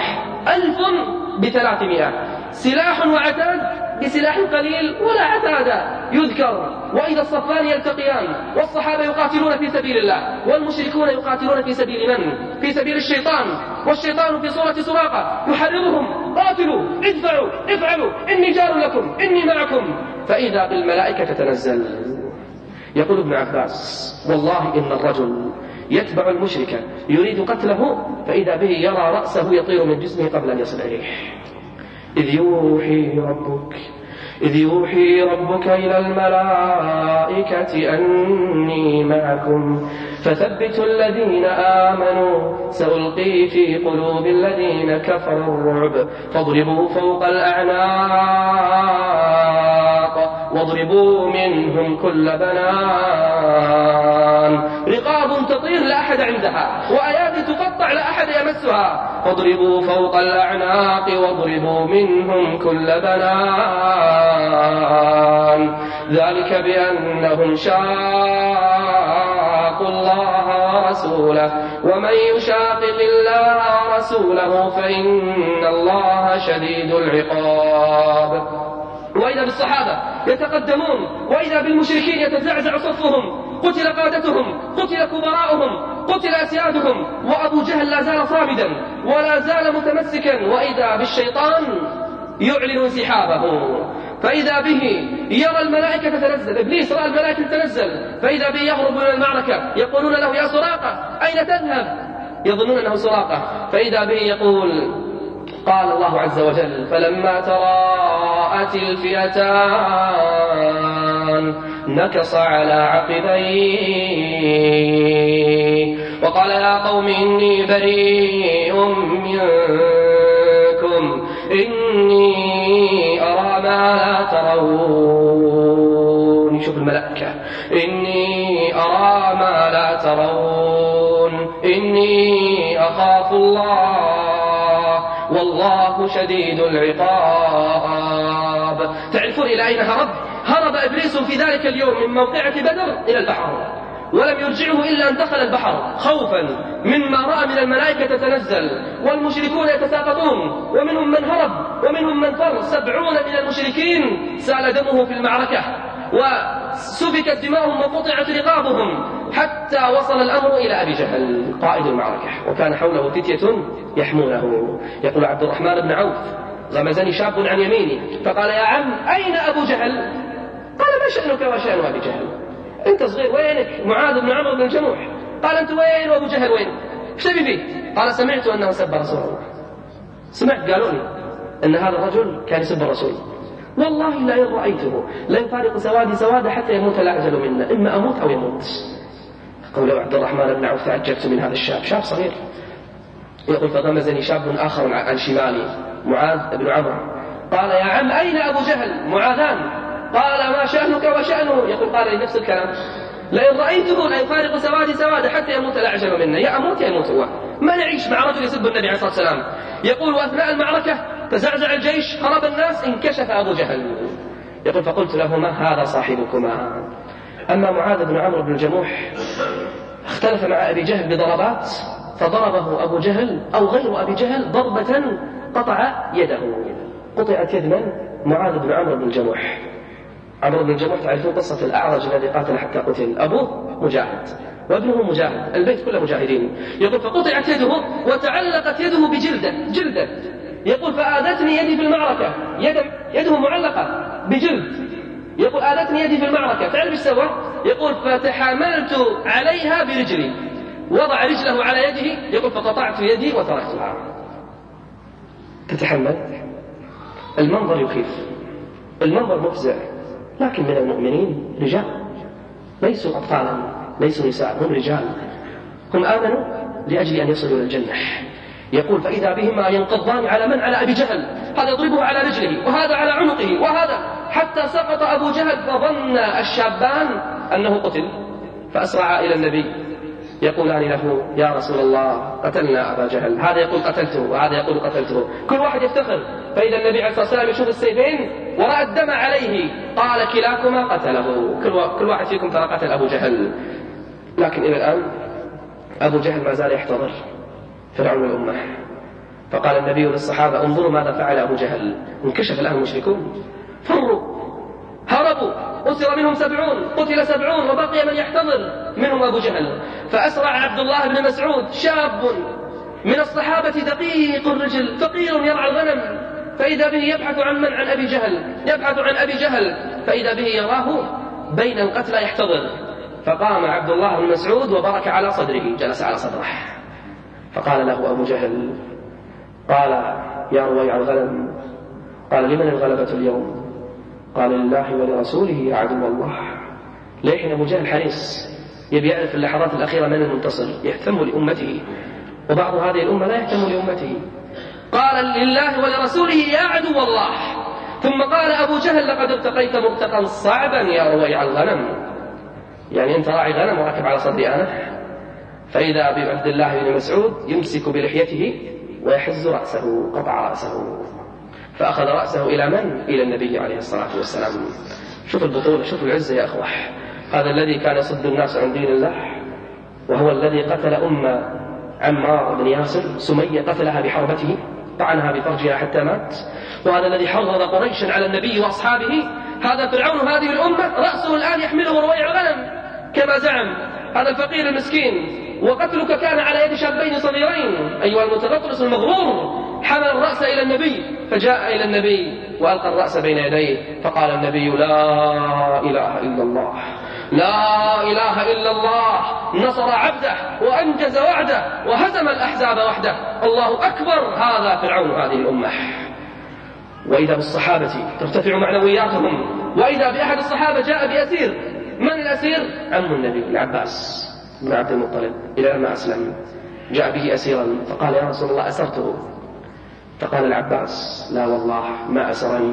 B: 1300 سلاح وعتاد بسلاح قليل ولا عتاد يذكر. وإذا الصفان يلتقيان والصحابة يقاتلون في سبيل الله والمشركون يقاتلون في سبيل من؟ في سبيل الشيطان، والشيطان في صورة سراقة يحرضهم: قاتلوا، ادفعوا، افعلوا، إني جار لكم، إني معكم. فإذا بالملائكة تتنزل. يقول ابن عباس: والله إن الرجل يتبع المشرك يريد قتله، فإذا به يرى رأسه يطير من جسمه قبل أن يصل إليه. إذ يوحي ربك إلى الملائكة أني معكم فثبتوا الذين آمنوا سألقي في قلوب الذين كفروا الرعب فاضربوا فوق الأعناق واضربوا منهم كل بنان. رقاب تطير لا أحد عندها، وأيادي تقطع لا أحد يمسها. فاضربوا فوق الأعناق واضربوا منهم كل بنان. ذلك بأنهم شاقوا الله ورسوله ومن يشاقق الله ورسوله فإن الله شديد العقاب. وإذا بالصحابة يتقدمون وإذا بالمشركين يتزعزع صفهم، قتل قادتهم، قتل كبراؤهم، قتل أسيادهم، وأبو جهل لا زال صامدا ولا زال متمسكا. وإذا بالشيطان يعلن انسحابه، فإذا به يرى الملائكة تتنزل. إبليس رأى الملائكة تتنزل، فإذا به يهرب من المعركة، يقولون له: يا سراقة أين تذهب؟ يظنون أنه سراقة. فإذا به يقول: قال الله عز وجل: فلما تراءت الفئتان نكص على عقبيه وقال: يا قوم إني بريء منكم إني أرى ما لا ترون. شوف الملائكة: إني أرى ما لا ترون إني أخاف الله والله شديد العقاب. تعرفون إلى أين هرب؟ هرب إبليس في ذلك اليوم من موقعة بدر إلى البحر، ولم يرجعه إلا أن دخل البحر خوفا مما رأى من الملائكة تتنزل والمشركون يتساقطون، ومنهم من هرب ومنهم من فر. 70 من المشركين سال دمه في المعركة وسفكت دماؤهم وقطعت رقابهم، حتى وصل الأمر إلى أبي جهل قائد المعركة، وكان حوله فتية يحمونه. يقول عبد الرحمن بن عوف: غمزني شاب عن يميني فقال: يا عم أين أبو جهل؟ قال: ما شأنك وشأن أبي جهل؟ أنت صغير، وينك؟ معاذ بن عمرو بن الجموح. قال: أنت وين؟ وأبو جهل وين؟ ايش تبي فيه؟ قال: سمعت أنه سب رسول الله. سمعت قالوا لي أن هذا الرجل كان يسب الرسول، والله لا إن رأيته لا يفارق سوادي سواد حتى يموت لا أجل منا، إما أموت أو يموت. قول عبد الرحمن بن عوف: تعجبت من هذا الشاب، شاب صغير. يقول: فغمزني شاب آخر عن شمالي معاذ بن عمرو. قال: يا عم أين أبو جهل؟ معاذان. قال: ما شأنك وشأنه؟ يقول: قال لي نفس الكلام: لئن رأيته لا يفارق سوادي سواد حتى يموت لا أجل منا، يا أموت يا يموت هو، ما نعيش مع رجل يسب النبي عليه الصلاة والسلام. يقول: وأثناء المعركة تزعزع الجيش، هرب الناس، انكشف أبو جهل. يقول: فقلت لهما: هذا صاحبكما. أما معاذ بن عمرو بن الجموح اختلف مع أبي جهل بضربات فضربه أبو جهل أو غير أبي جهل ضربة قطع يده. قطعت يد من؟ معاذ بن عمرو بن الجموح. عمرو بن الجموح تعرفون قصة الأعرج الذي قاتل حتى قتل، أبوه مجاهد وابنه مجاهد، البيت كله مجاهدين. يقول فقطعت يده وتعلقت يده جلدة. يقول فآذتني يدي في المعركة، يده معلقة بجلد. يقول آذتني يدي في المعركة. تعرف ايش سوى؟ يقول فتحاملت عليها برجلي، وضع رجله على يده. يقول فقطعت يدي وتركتها. تتحمل؟ المنظر يخيف، المنظر مفزع، لكن من المؤمنين رجال ليسوا أطفالا، ليسوا نساء، هم رجال، هم آمنوا لأجل أن يصلوا إلى الجنة. يقول فإذا بهما ينقضان على من؟ على أبي جهل، هذا يضربه على رجله وهذا على عنقه وهذا، حتى سقط أبو جهل فظن الشابان أنه قتل، فأسرعا إلى النبي يقولان له يا رسول الله قتلنا أبا جهل. هذا يقول قتلته وهذا يقول قتلته، كل واحد يفتخر. فإذا النبي عليه الصلاة والسلام يشوف السيفين ورأى الدم عليه قال كلاكما قتله، كل واحد فيكم ترى قتل أبو جهل. لكن إلى الآن أبو جهل ما زال يحتضر فرعون الأمة. فقال النبي للصحابة انظروا ماذا فعل أبو جهل. انكشف الآن المشركون، فروا، هربوا، أسر منهم 70، قتل 70 وبقي من يحتضر منهم أبو جهل. فأسرع عبد الله بن مسعود شاب من الصحابة دقيق الرجل فقير يرعى الغنم، فإذا به يبحث عن من؟ عن أبي جهل، يبحث عن أبي جهل، فإذا به يراه بين القتلى يحتضر. فقام عبد الله بن مسعود وبرك على صدره، جلس على صدره. فقال له أبو جهل، قال يا رويع الغنم، قال لمن الغلبة اليوم؟ قال لله ولرسوله يا عدو الله. لكن أبو جهل حريص، يبي يعرف في اللحظات الأخيرة من المنتصر، يهتم لأمته، وبعض هذه الأمة لا يهتم لأمته. قال لله ولرسوله يا عدو الله. ثم قال أبو جهل لقد ارتقيت مرتقا صعبا يا رويع الغنم، يعني أنت راعي غنم وراكب على صدري أنا. فإذا بعبد الله بن مسعود يمسك بلحيته ويحز رأسه، قطع رأسه، فأخذ رأسه إلى من؟ إلى النبي عليه الصلاة والسلام. شوف البطولة، شوف العزة يا أخوة. هذا الذي كان يصد الناس عن دين الله، وهو الذي قتل عمار بن ياسر، سمية قتلها بحربته، طعنها بفرجها حتى مات. وهذا الذي حرض قريشا على النبي وأصحابه، هذا فرعون هذه الأمة، رأسه الآن يحمله رويع الغنم كما زعم هذا الفقير المسكين. وقتلك كان على يد شابين صغيرين أيها المتغطرس المغرور. حمل الرأس إلى النبي، فجاء إلى النبي وألقى الرأس بين يديه، فقال النبي لا إله إلا الله، لا إله إلا الله، نصر عبده وأنجز وعده وهزم الأحزاب وحده، الله أكبر، هذا فرعون هذه الأمة. وإذا بالصحابة ترتفع معنوياتهم، وإذا بأحد الصحابة جاء بأسير. من الأسير؟ عم النبي العباس بن عبد المطلب، إلى ما أسلم جاء به أسيرا، فقال يا رسول الله أسرته. فقال العباس لا والله ما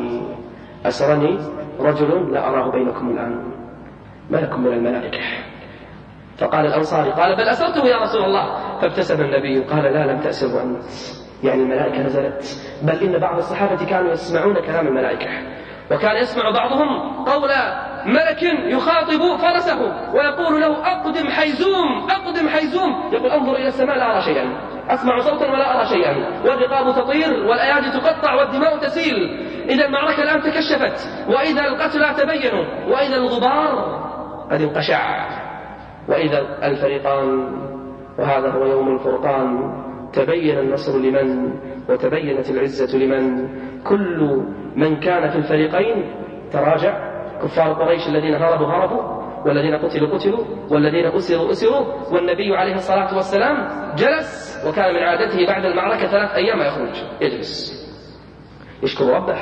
B: أسرني رجل لا أراه بينكم الآن، ملك من الملائكة. فقال الأنصاري قال بل أسرته يا رسول الله. فابتسم النبي قال لا لم تأسره أنت، يعني الملائكة نزلت. بل إن بعض الصحابة كانوا يسمعون كلام الملائكة، وكان يسمع بعضهم قول ملك يخاطب فرسه ويقول له أقدم حيزوم أقدم حيزوم، يقول أنظر إلى السماء لا أرى شيئا، أسمع صوتا ولا أرى شيئا، والرقاب تطير والأيادي تقطع والدماء تسيل. إذا المعركة الآن تكشفت، وإذا القتلى تبينوا، وإذا الغبار قد انقشع، وإذا الفريقان، وهذا هو يوم الفرقان، تبين النصر لمن وتبينت العزة لمن. كل من كان في الفريقين تراجع، كفار قريش الذين هربوا والذين قتلوا والذين أسروا. والنبي عليه الصلاة والسلام جلس، وكان من عادته بعد المعركة 3 أيام يخرج، يجلس يشكر ربه،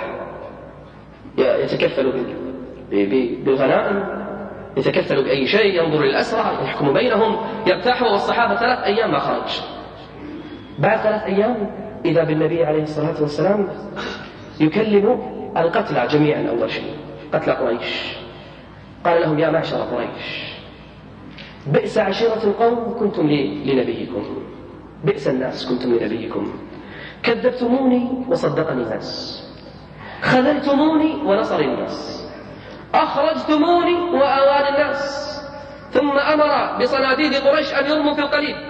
B: يتكفل بالغنائم، يتكفل بأي شيء، ينظر للأسرى، يحكم بينهم، يرتاح. والصحابة 3 أيام ما خرج. بعد 3 أيام إذا بالنبي عليه الصلاة والسلام يكلم القتلى جميعا. أول شيء قتلى قريش، قال لهم يا معشر قريش، بئس عشيرة القوم كنتم لنبيكم، بئس الناس كنتم لنبيكم، كذبتموني وصدقني الناس، خذلتموني ونصر الناس، أخرجتموني وآواني الناس. ثم أمر بصناديد قريش أن يرموا في القليب،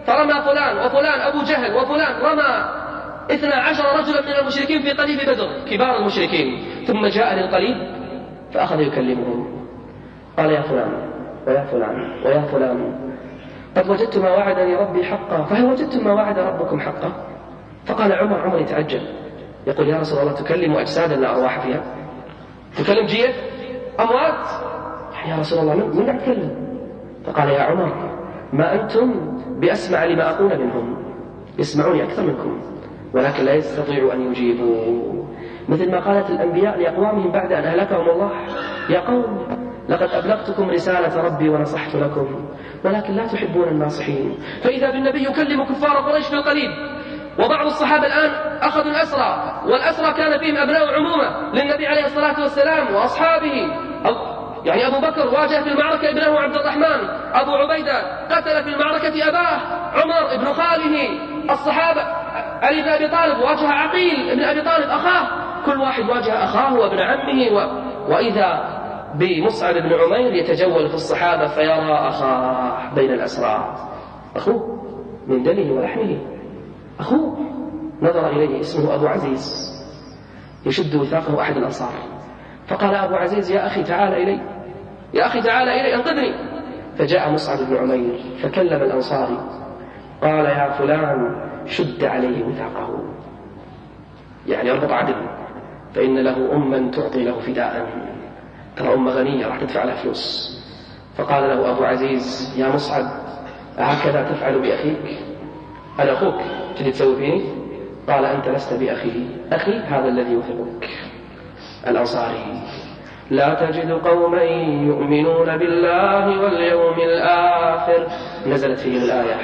B: فرمى فلان وفلان أبو جهل وفلان رمى 12 رجلا من المشركين في قليب بدر كبار المشركين. ثم جاء للقليب فأخذ يكلمهم، قال يا فلان ويا فلان ويا فلان، قد وجدت ما وعدني ربي حقا، فهل وجدتم ما وعد ربكم حقا؟ فقال عمر يتعجب يقول يا رسول الله تكلم أجسادا لا أرواح فيها؟ تكلم جيف أموات يا رسول الله؟ من قاعد تكلم؟ فقال يا عمر ما أنتم بأسمع لما أقول منهم، يسمعوني أكثر منكم ولكن لا يستطيعوا أن يجيبوا، مثل ما قالت الأنبياء لأقوامهم بعد أن أهلكهم الله يا قوم لقد أبلغتكم رسالة ربي ونصحت لكم ولكن لا تحبون الناصحين. فإذا بالنبي يكلم كفار قريش في القليب. وبعض الصحابة الآن أخذوا الأسرى، والأسرى كان فيهم أبناء عمومة للنبي عليه الصلاة والسلام وأصحابه. يعني أبو بكر واجه في المعركة ابنه عبد الرحمن، أبو عبيدة قتل في المعركة أباه، عمر ابن خاله، الصحابة علي بن أبي طالب واجه عقيل ابن أبي طالب أخاه، كل واحد واجه أخاه وابن عمه وإذا بمصعب بن عمير يتجول في الصحابة فيرى أخاه بين الأسرى، أخوه من دمه ولحمه، أخوه نظر إليه اسمه أبو عزيز يشد وثاقه أحد الأنصار، فقال أبو عزيز يا أخي تعال إلي، يا أخي تعال إلي أنقذني. فجاء مصعب بن عمير فكلم الأنصاري قال يا فلان شد عليه وثاقه، يعني اربط عدل، فإن له أما تعطي له فداء، ترى أمة غنية راح تدفع لها فلوس. فقال له أبو عزيز يا مصعب هكذا تفعل بأخيك؟ أنا أخوك تجي تسوي فيني؟ قال أنت لست بأخيه، أخي هذا الذي يوثقك. الأنصاري لا تجد قوما يؤمنون بالله واليوم الآخر، نزلت فيه الآية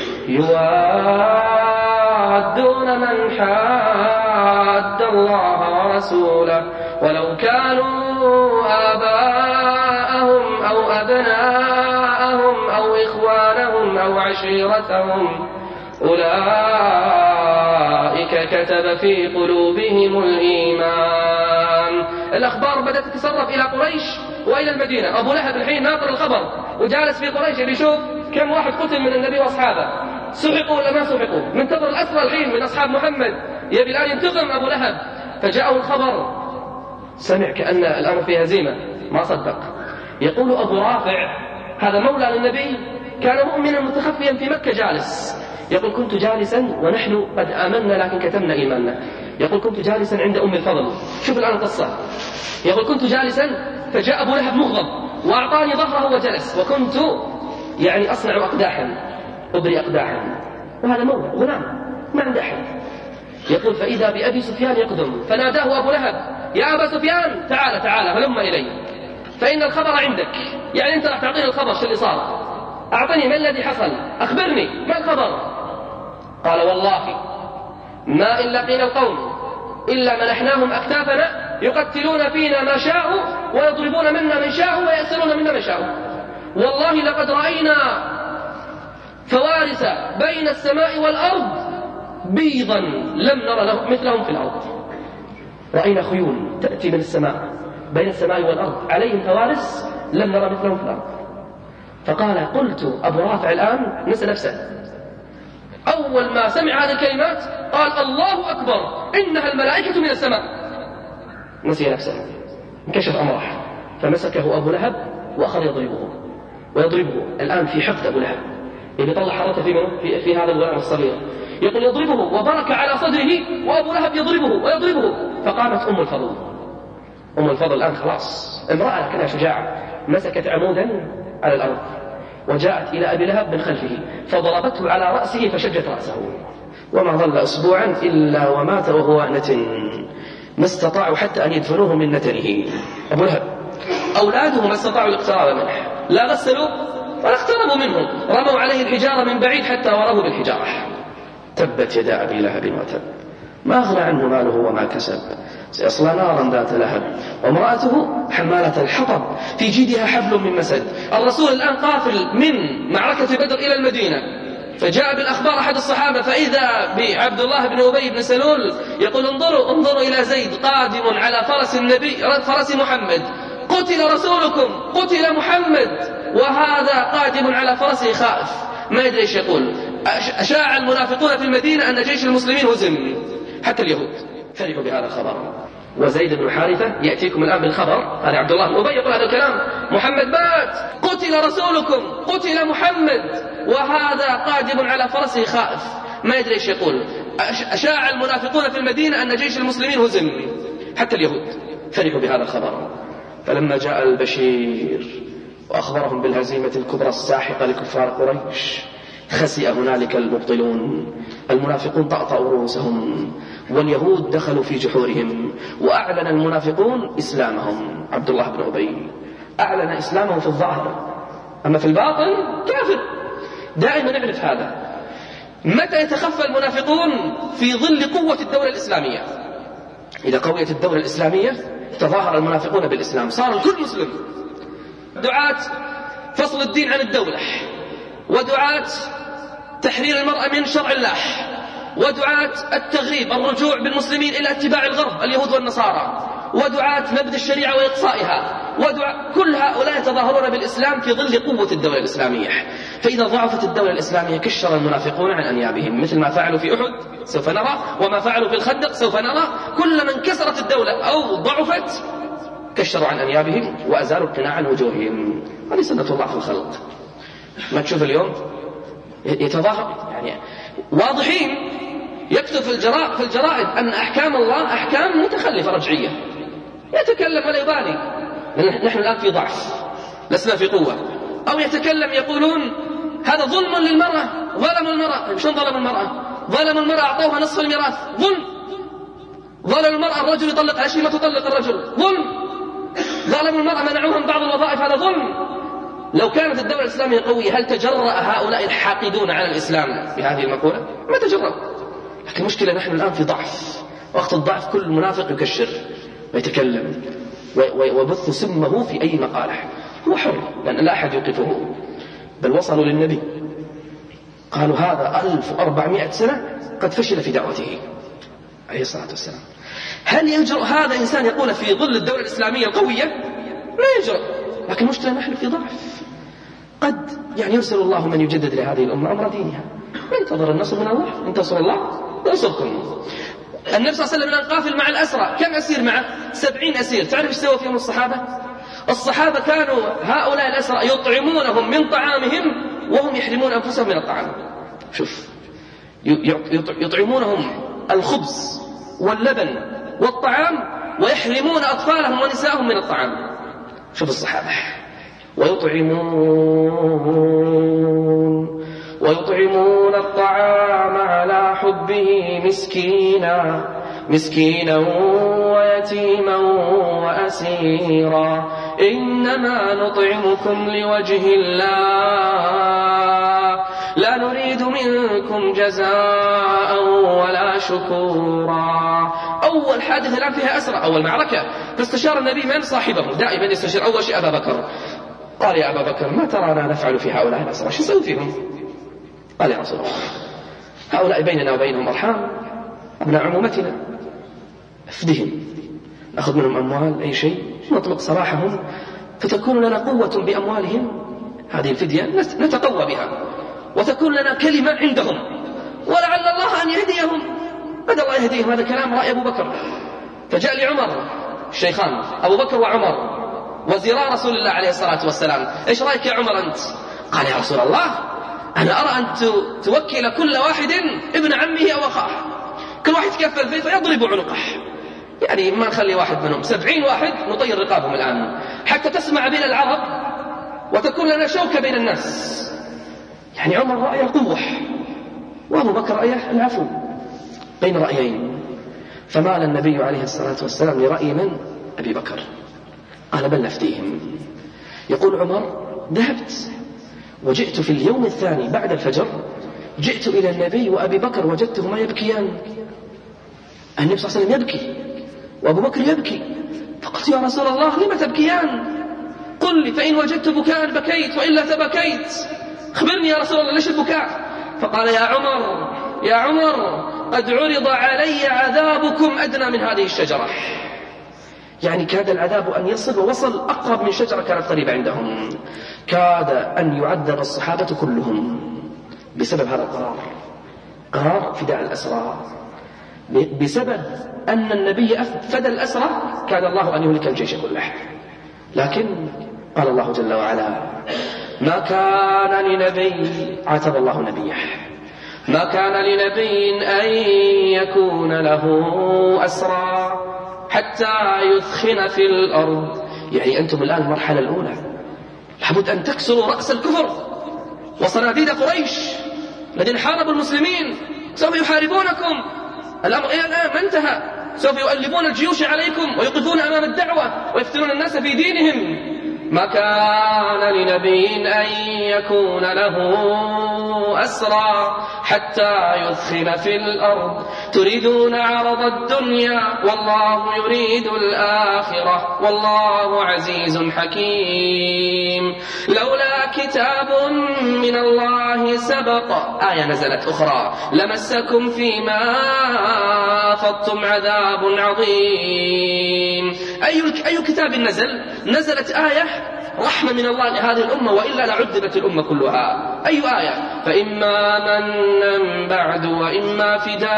B: يوادون من حاد الله ورسوله ولو كانوا آباءهم أو أبناءهم أو إخوانهم أو عشيرتهم أولئك كتب في قلوبهم الإيمان. الأخبار بدأت تتسرب إلى قريش وإلى المدينة. أبو لهب الحين ناطر الخبر وجالس في قريش بيشوف كم واحد قتل من النبي وأصحابه، سحقوا ولا ما سحقوا، منتظر الأسرى الحين من أصحاب محمد، يبي الآن ينتقم أبو لهب. فجاءه الخبر، سمع كأن الأمر فيه هزيمة، ما صدق. يقول أبو رافع هذا مولى للنبي كان مؤمنا متخفيا في مكة جالس، يقول كنت جالسا ونحن قد آمنا لكن كتمنا إيماننا. يقول كنت جالسا عند أم الفضل، شوف الآن القصة، يقول كنت جالسا فجاء أبو لهب مغضب وأعطاني ظهره وجلس، وكنت يعني أصنع أقداحا أبري أقداحا، وهذا مولى غلام ما عنده أحد. يقول فإذا بأبي سفيان يقدم فناداه أبو لهب يا أبا سفيان تعال تعال هلم إلي فإن الخبر عندك، يعني أنت راح تعطيني الخبر شو اللي صار، أعطني ما الذي حصل، أخبرني ما الخبر. قال والله ما إن لقينا القوم إلا منحناهم أكتافنا يقتلون فينا ما شاءوا ويضربون منا من شاءوا ويأسرون منا من شاءوا، والله لقد رأينا فوارس بين السماء والأرض بيضا لم نرى مثلهم في الأرض. رأينا خيول تأتي من السماء بين السماء والأرض عليهم فوارس لم نرى مثلهم في الأرض. فقال قلت أبو رافع الآن نسى نفسه، أول ما سمع هذه الكلمات قال الله أكبر إنها الملائكة من السماء، نسي نفسه انكشف أمره، فمسكه أبو لهب وأخذ يضربه الآن في حقد أبو لهب، يبي يطلع حرته في هذا الغلام الصغير، يقول يضربه وبرك على صدره وأبو لهب يضربه ويضربه. فقامت أم الفضل الآن خلاص امرأة لكنها شجاعة، مسكت عمودا على الأرض وجاءت إلى أبي لهب من خلفه فضربته على رأسه فشجت رأسه، وما ظل أسبوعا إلا ومات وهو نتن، ما استطاعوا حتى أن يدفنوه من نتنه. أبو لهب أولاده ما استطاعوا الاقتراب منه، لا غسلوا ولا اقتربوا منه، رموا عليه الحجارة من بعيد حتى ورموا بالحجارة. تبت يدا أبي لهب وتب، ما أغنى عنه ماله وما كسب، سيصلى نارا ذات لهب وامرأته حمالة الحطب في جيدها حبل من مسد. الرسول الآن قافل من معركة بدر إلى المدينة، فجاء بالأخبار أحد الصحابة فإذا بعبد الله بن أبي بن سلول يقول انظروا إلى زيد قادم على فرس النبي فرس محمد، قتل رسولكم قتل محمد، وهذا قادم على فرسه خائف ما يدري ايش يقول. أشاع المنافقون في المدينة أن جيش المسلمين هزم، حتى اليهود فرحوا بهذا الخبر. وزيد بن حارثة يأتيكم الآن بالخبر، هذا عبد الله بن أبي يقول هذا الكلام: محمد مات، قتل رسولكم، قتل محمد، وهذا قادم على فرسه خائف ما يدري ايش يقول. أشاع المنافقون في المدينة أن جيش المسلمين هزم، حتى اليهود فرحوا بهذا الخبر. فلما جاء البشير وأخبرهم بالهزيمة الكبرى الساحقة لكفار قريش خسئ هنالك المبطلون، المنافقون طأطأوا رؤوسهم واليهود دخلوا في جحورهم، وأعلن المنافقون إسلامهم. عبد الله بن أبي أعلن إسلامه في الظاهر، أما في الباطن كافر. دائما نعرف هذا. متى يتخفى المنافقون؟ في ظل قوة الدولة الإسلامية. إذا قويت الدولة الإسلامية تظاهر المنافقون بالإسلام، صار الكل مسلم. دعاة فصل الدين عن الدولة، ودعاة تحرير المرأة من شرع الله، ودعاة التغريب، الرجوع بالمسلمين إلى اتباع الغرب اليهود والنصارى، ودعاة نبذ الشريعة وإقصائها، كل هؤلاء يتظاهرون بالإسلام في ظل قوة الدولة الإسلامية. فإذا ضعفت الدولة الإسلامية كشر المنافقون عن أنيابهم، مثل ما فعلوا في أحد سوف نرى، وما فعلوا في الخندق سوف نرى. كل من كسرت الدولة أو ضعفت كشروا عن أنيابهم وأزالوا القناع عن وجوههم. هذه سنة الله في الخلق. ما تشوف اليوم يتظاهر يعني واضحين، يكتب في الجرائد أن أحكام الله أحكام متخلفة رجعية، يتكلم ولا يبالي. نحن الآن في ضعف، لسنا في قوة. أو يتكلم يقولون هذا ظلم للمرأة، ظلموا المرأة. شلون ظلموا المرأة؟ ظلموا المرأة، أعطوها نصف الميراث، ظلموا المرأة، الرجل يطلق على شيء ما تطلق الرجل، ظلموا المرأة، منعوهم بعض الوظائف، هذا ظلم. لو كانت الدولة الإسلامية قوية هل تجرأ هؤلاء الحاقدون على الإسلام بهذه المقولة؟ ما تجرأ. لكن المشكلة نحن الآن في ضعف، وقت الضعف كل منافق يكشر ويتكلم ويبث سمه في أي مقالة، هو حر لأن لا أحد يوقفه. بل وصلوا للنبي قالوا هذا 1400 سنة قد فشل في دعوته عليه الصلاة والسلام. هل يجرؤ هذا إنسان يقول في ظل الدولة الإسلامية القوية؟ لا يجرؤ. لكن المشكلة نحن في ضعف. قد يرسل الله من يجدد لهذه الأمة أمر دينها، ينتظر النصر من الله، إن تنصروا الله ينصركم. النبي صلى الله عليه وسلم الآن قافل مع الأسرى، كم أسير معه؟ 70 أسير. تعرف ايش سوى فيهم الصحابة؟ الصحابة كانوا هؤلاء الأسرى يطعمونهم من طعامهم وهم يحرمون أنفسهم من الطعام. شوف، يطعمونهم الخبز واللبن والطعام ويحرمون أطفالهم ونساءهم من الطعام. شوف الصحابة، ويطعمون الطعام على حبه مسكينا ويتيما وأسيرا إنما نطعمكم لوجه الله لا نريد منكم جزاء ولا شكورا. أول حادثة الآن فيها أسرى، أول معركة، فاستشار النبي من صاحبه، دائما يستشير أول شيء أبا بكر. قال يا أبا بكر ما ترانا نفعل في هؤلاء الأسرى، شو نسوي فيهم؟ قال يا رسول الله هؤلاء بيننا وبينهم أرحام، أبناء عمومتنا، افدهم، نأخذ منهم أموال أي شيء، نطلق سراحهم فتكون لنا قوة بأموالهم، هذه الفدية نتقوى بها وتكون لنا كلمة عندهم، ولعل الله أن يهديهم. بدأ الله يهديهم، هذا كلام رأي أبو بكر. فجاء لعمر، الشيخان أبو بكر وعمر وزيرا رسول الله عليه الصلاة والسلام، إيش رأيك يا عمر أنت؟ قال يا رسول الله أنا أرى أن توكل كل واحد ابن عمه أو أخاه، كل واحد يكفل فيه فيضرب عنقه، يعني ما نخلي واحد منهم، 70 واحد نطير رقابهم الآن حتى تسمع بين العرب وتكون لنا شوكة بين الناس. يعني عمر رأي القوة وأبو بكر رأيه العفو، بين رأيين. فمال النبي عليه الصلاة والسلام لرأي من؟ أبي بكر. قال بل نفتيهم. يقول عمر ذهبت وجئت في اليوم الثاني بعد الفجر، جئت إلى النبي وأبي بكر وجدتهما يبكيان. النبي صلى الله عليه وسلم يبكي وأبو بكر يبكي، فقلت يا رسول الله لم تبكيان؟ قل لي فإن وجدت بكاء بكيت وإلا تبكيت، خبرني يا رسول الله ليش البكاء؟ فقال يا عمر قد عرض علي عذابكم أدنى من هذه الشجرة. يعني كاد العذاب أن يصل ووصل أقرب من شجرة كانت قريبة عندهم، كاد أن يعذب الصحابة كلهم بسبب هذا القرار، قرار فداء الأسرى، بسبب أن النبي فدى الأسرى كان الله أن يهلك الجيش كله. لكن قال الله جل وعلا: ما كان لنبي، عاتب الله نبيه، ما كان لنبي أن يكون له أسرى حتى يثخن في الأرض. يعني أنتم الآن المرحلة الأولى، لابد أن تكسروا رأس الكفر وصناديد قريش الذين حاربوا المسلمين، سوف يحاربونكم. الأمر إلى الآن ما انتهى، سوف يؤلفون الجيوش عليكم ويقفون أمام الدعوة ويفتنون الناس في دينهم. ما كان لنبي أن يكون له أسرى حتى يثخن في الأرض تريدون عرض الدنيا والله يريد الآخرة والله عزيز حكيم. لولا كتاب من الله سبق، آية نزلت أخرى، لمسكم فيما أفضتم عذاب عظيم. أي كتاب نزلت آية رحمة من الله لهذه الأمة، وإلا لعذبت الأمة كلها. أي آية؟ فإما منا بعد وإما فداء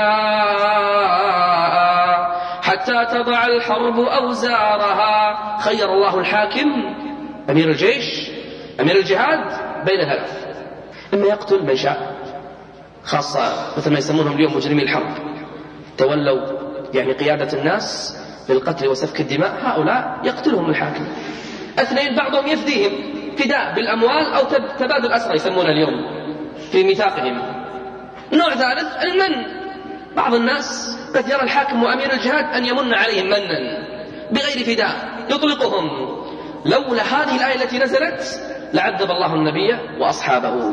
B: حتى تضع الحرب أوزارها. خير الله الحاكم أمير الجيش أمير الجهاد بين ثلاث: إما يقتل من شاء، خاصة مثل ما يسمونهم اليوم مجرمي الحرب، تولوا يعني قيادة الناس للقتل وسفك الدماء، هؤلاء يقتلهم الحاكم. اثنين: بعضهم يفديهم فداء بالأموال أو تبادل أسرى يسمونه اليوم في ميثاقهم. نوع ثالث: المن. بعض الناس قد يرى الحاكم وأمير الجهاد أن يمن عليهم منا بغير فداء يطلقهم. لولا هذه الآية التي نزلت لعذب الله النبي وأصحابه.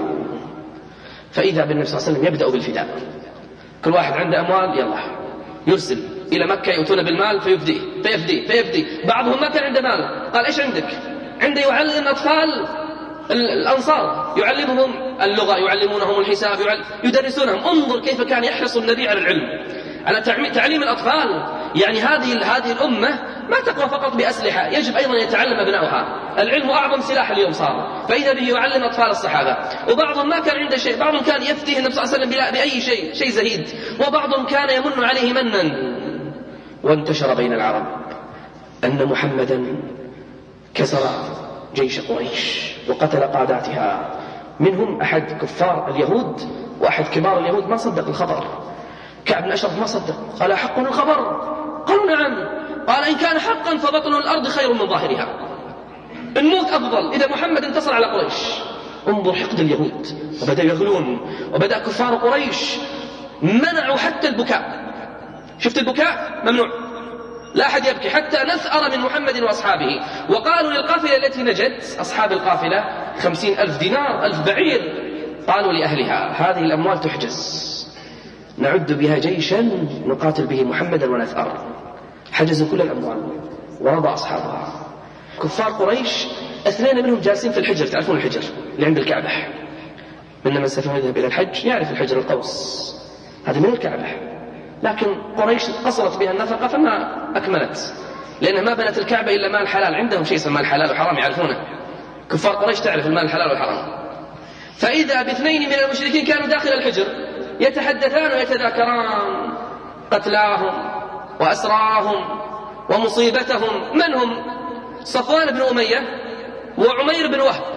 B: فإذا بالنبي صلى الله عليه وسلم يبدأ بالفداء، كل واحد عنده أموال يلا يرسل إلى مكة يؤتون بالمال فيفدي. بعضهم ما كان عنده مال، قال: إيش عندك؟ عنده يعلم أطفال الأنصار، يعلمهم اللغة، يعلمونهم الحساب، يدرسونهم. انظر كيف كان يحرص النبي على العلم، على تعليم الأطفال. يعني هذه الأمة ما تقوى فقط بأسلحة، يجب أيضا يتعلم أبنائها. العلم أعظم سلاح اليوم صار، فإذا به يعلم أطفال الصحابة. وبعضهم ما كان عنده شيء، بعضهم كان يفتيه النبي صلى الله عليه وسلم بأي شيء زهيد، وبعضهم كان يمن عليه منا. وانتشر بين العرب أن محمدا كسر جيش قريش وقتل قاداتها، منهم أحد كفار اليهود وأحد كبار اليهود ما صدق الخبر. كعب بن أشرف ما صدق، قال: حق الخبر؟ قالوا: نعم. قال: إن كان حقا فبطن الأرض خير من ظاهرها، الموت أفضل إذا محمد انتصر على قريش. انظر حقد اليهود، وبدأوا يغلون، وبدأ كفار قريش منعوا حتى البكاء. شفت البكاء ممنوع، لا أحد يبكي حتى نثأر من محمد وأصحابه. وقالوا للقافلة التي نجت، أصحاب القافلة 50,000 دينار 1000 بعير، قالوا لأهلها: هذه الأموال تحجز، نعد بها جيشا نقاتل به محمدا ونثأر. حجزوا كل الأموال ورضى أصحابها. كفار قريش 2 منهم جالسين في الحجر، تعرفون الحجر اللي عند الكعبة، من سوف يذهب إلى الحج يعرف الحجر القوس، هذا من الكعبة. لكن قريش قصرت بها النفقة فما أكملت، لأنها ما بنت الكعبة إلا مال حلال. عندهم شيء اسمه مال حلال وحرام يعرفونه، كفار قريش تعرف المال الحلال والحرام. فإذا ب2 من المشركين كانوا داخل الحجر يتحدثان ويتذاكران قتلاهم وأسراهم ومصيبتهم. من هم؟ صفوان بن أمية وعمير بن وهب،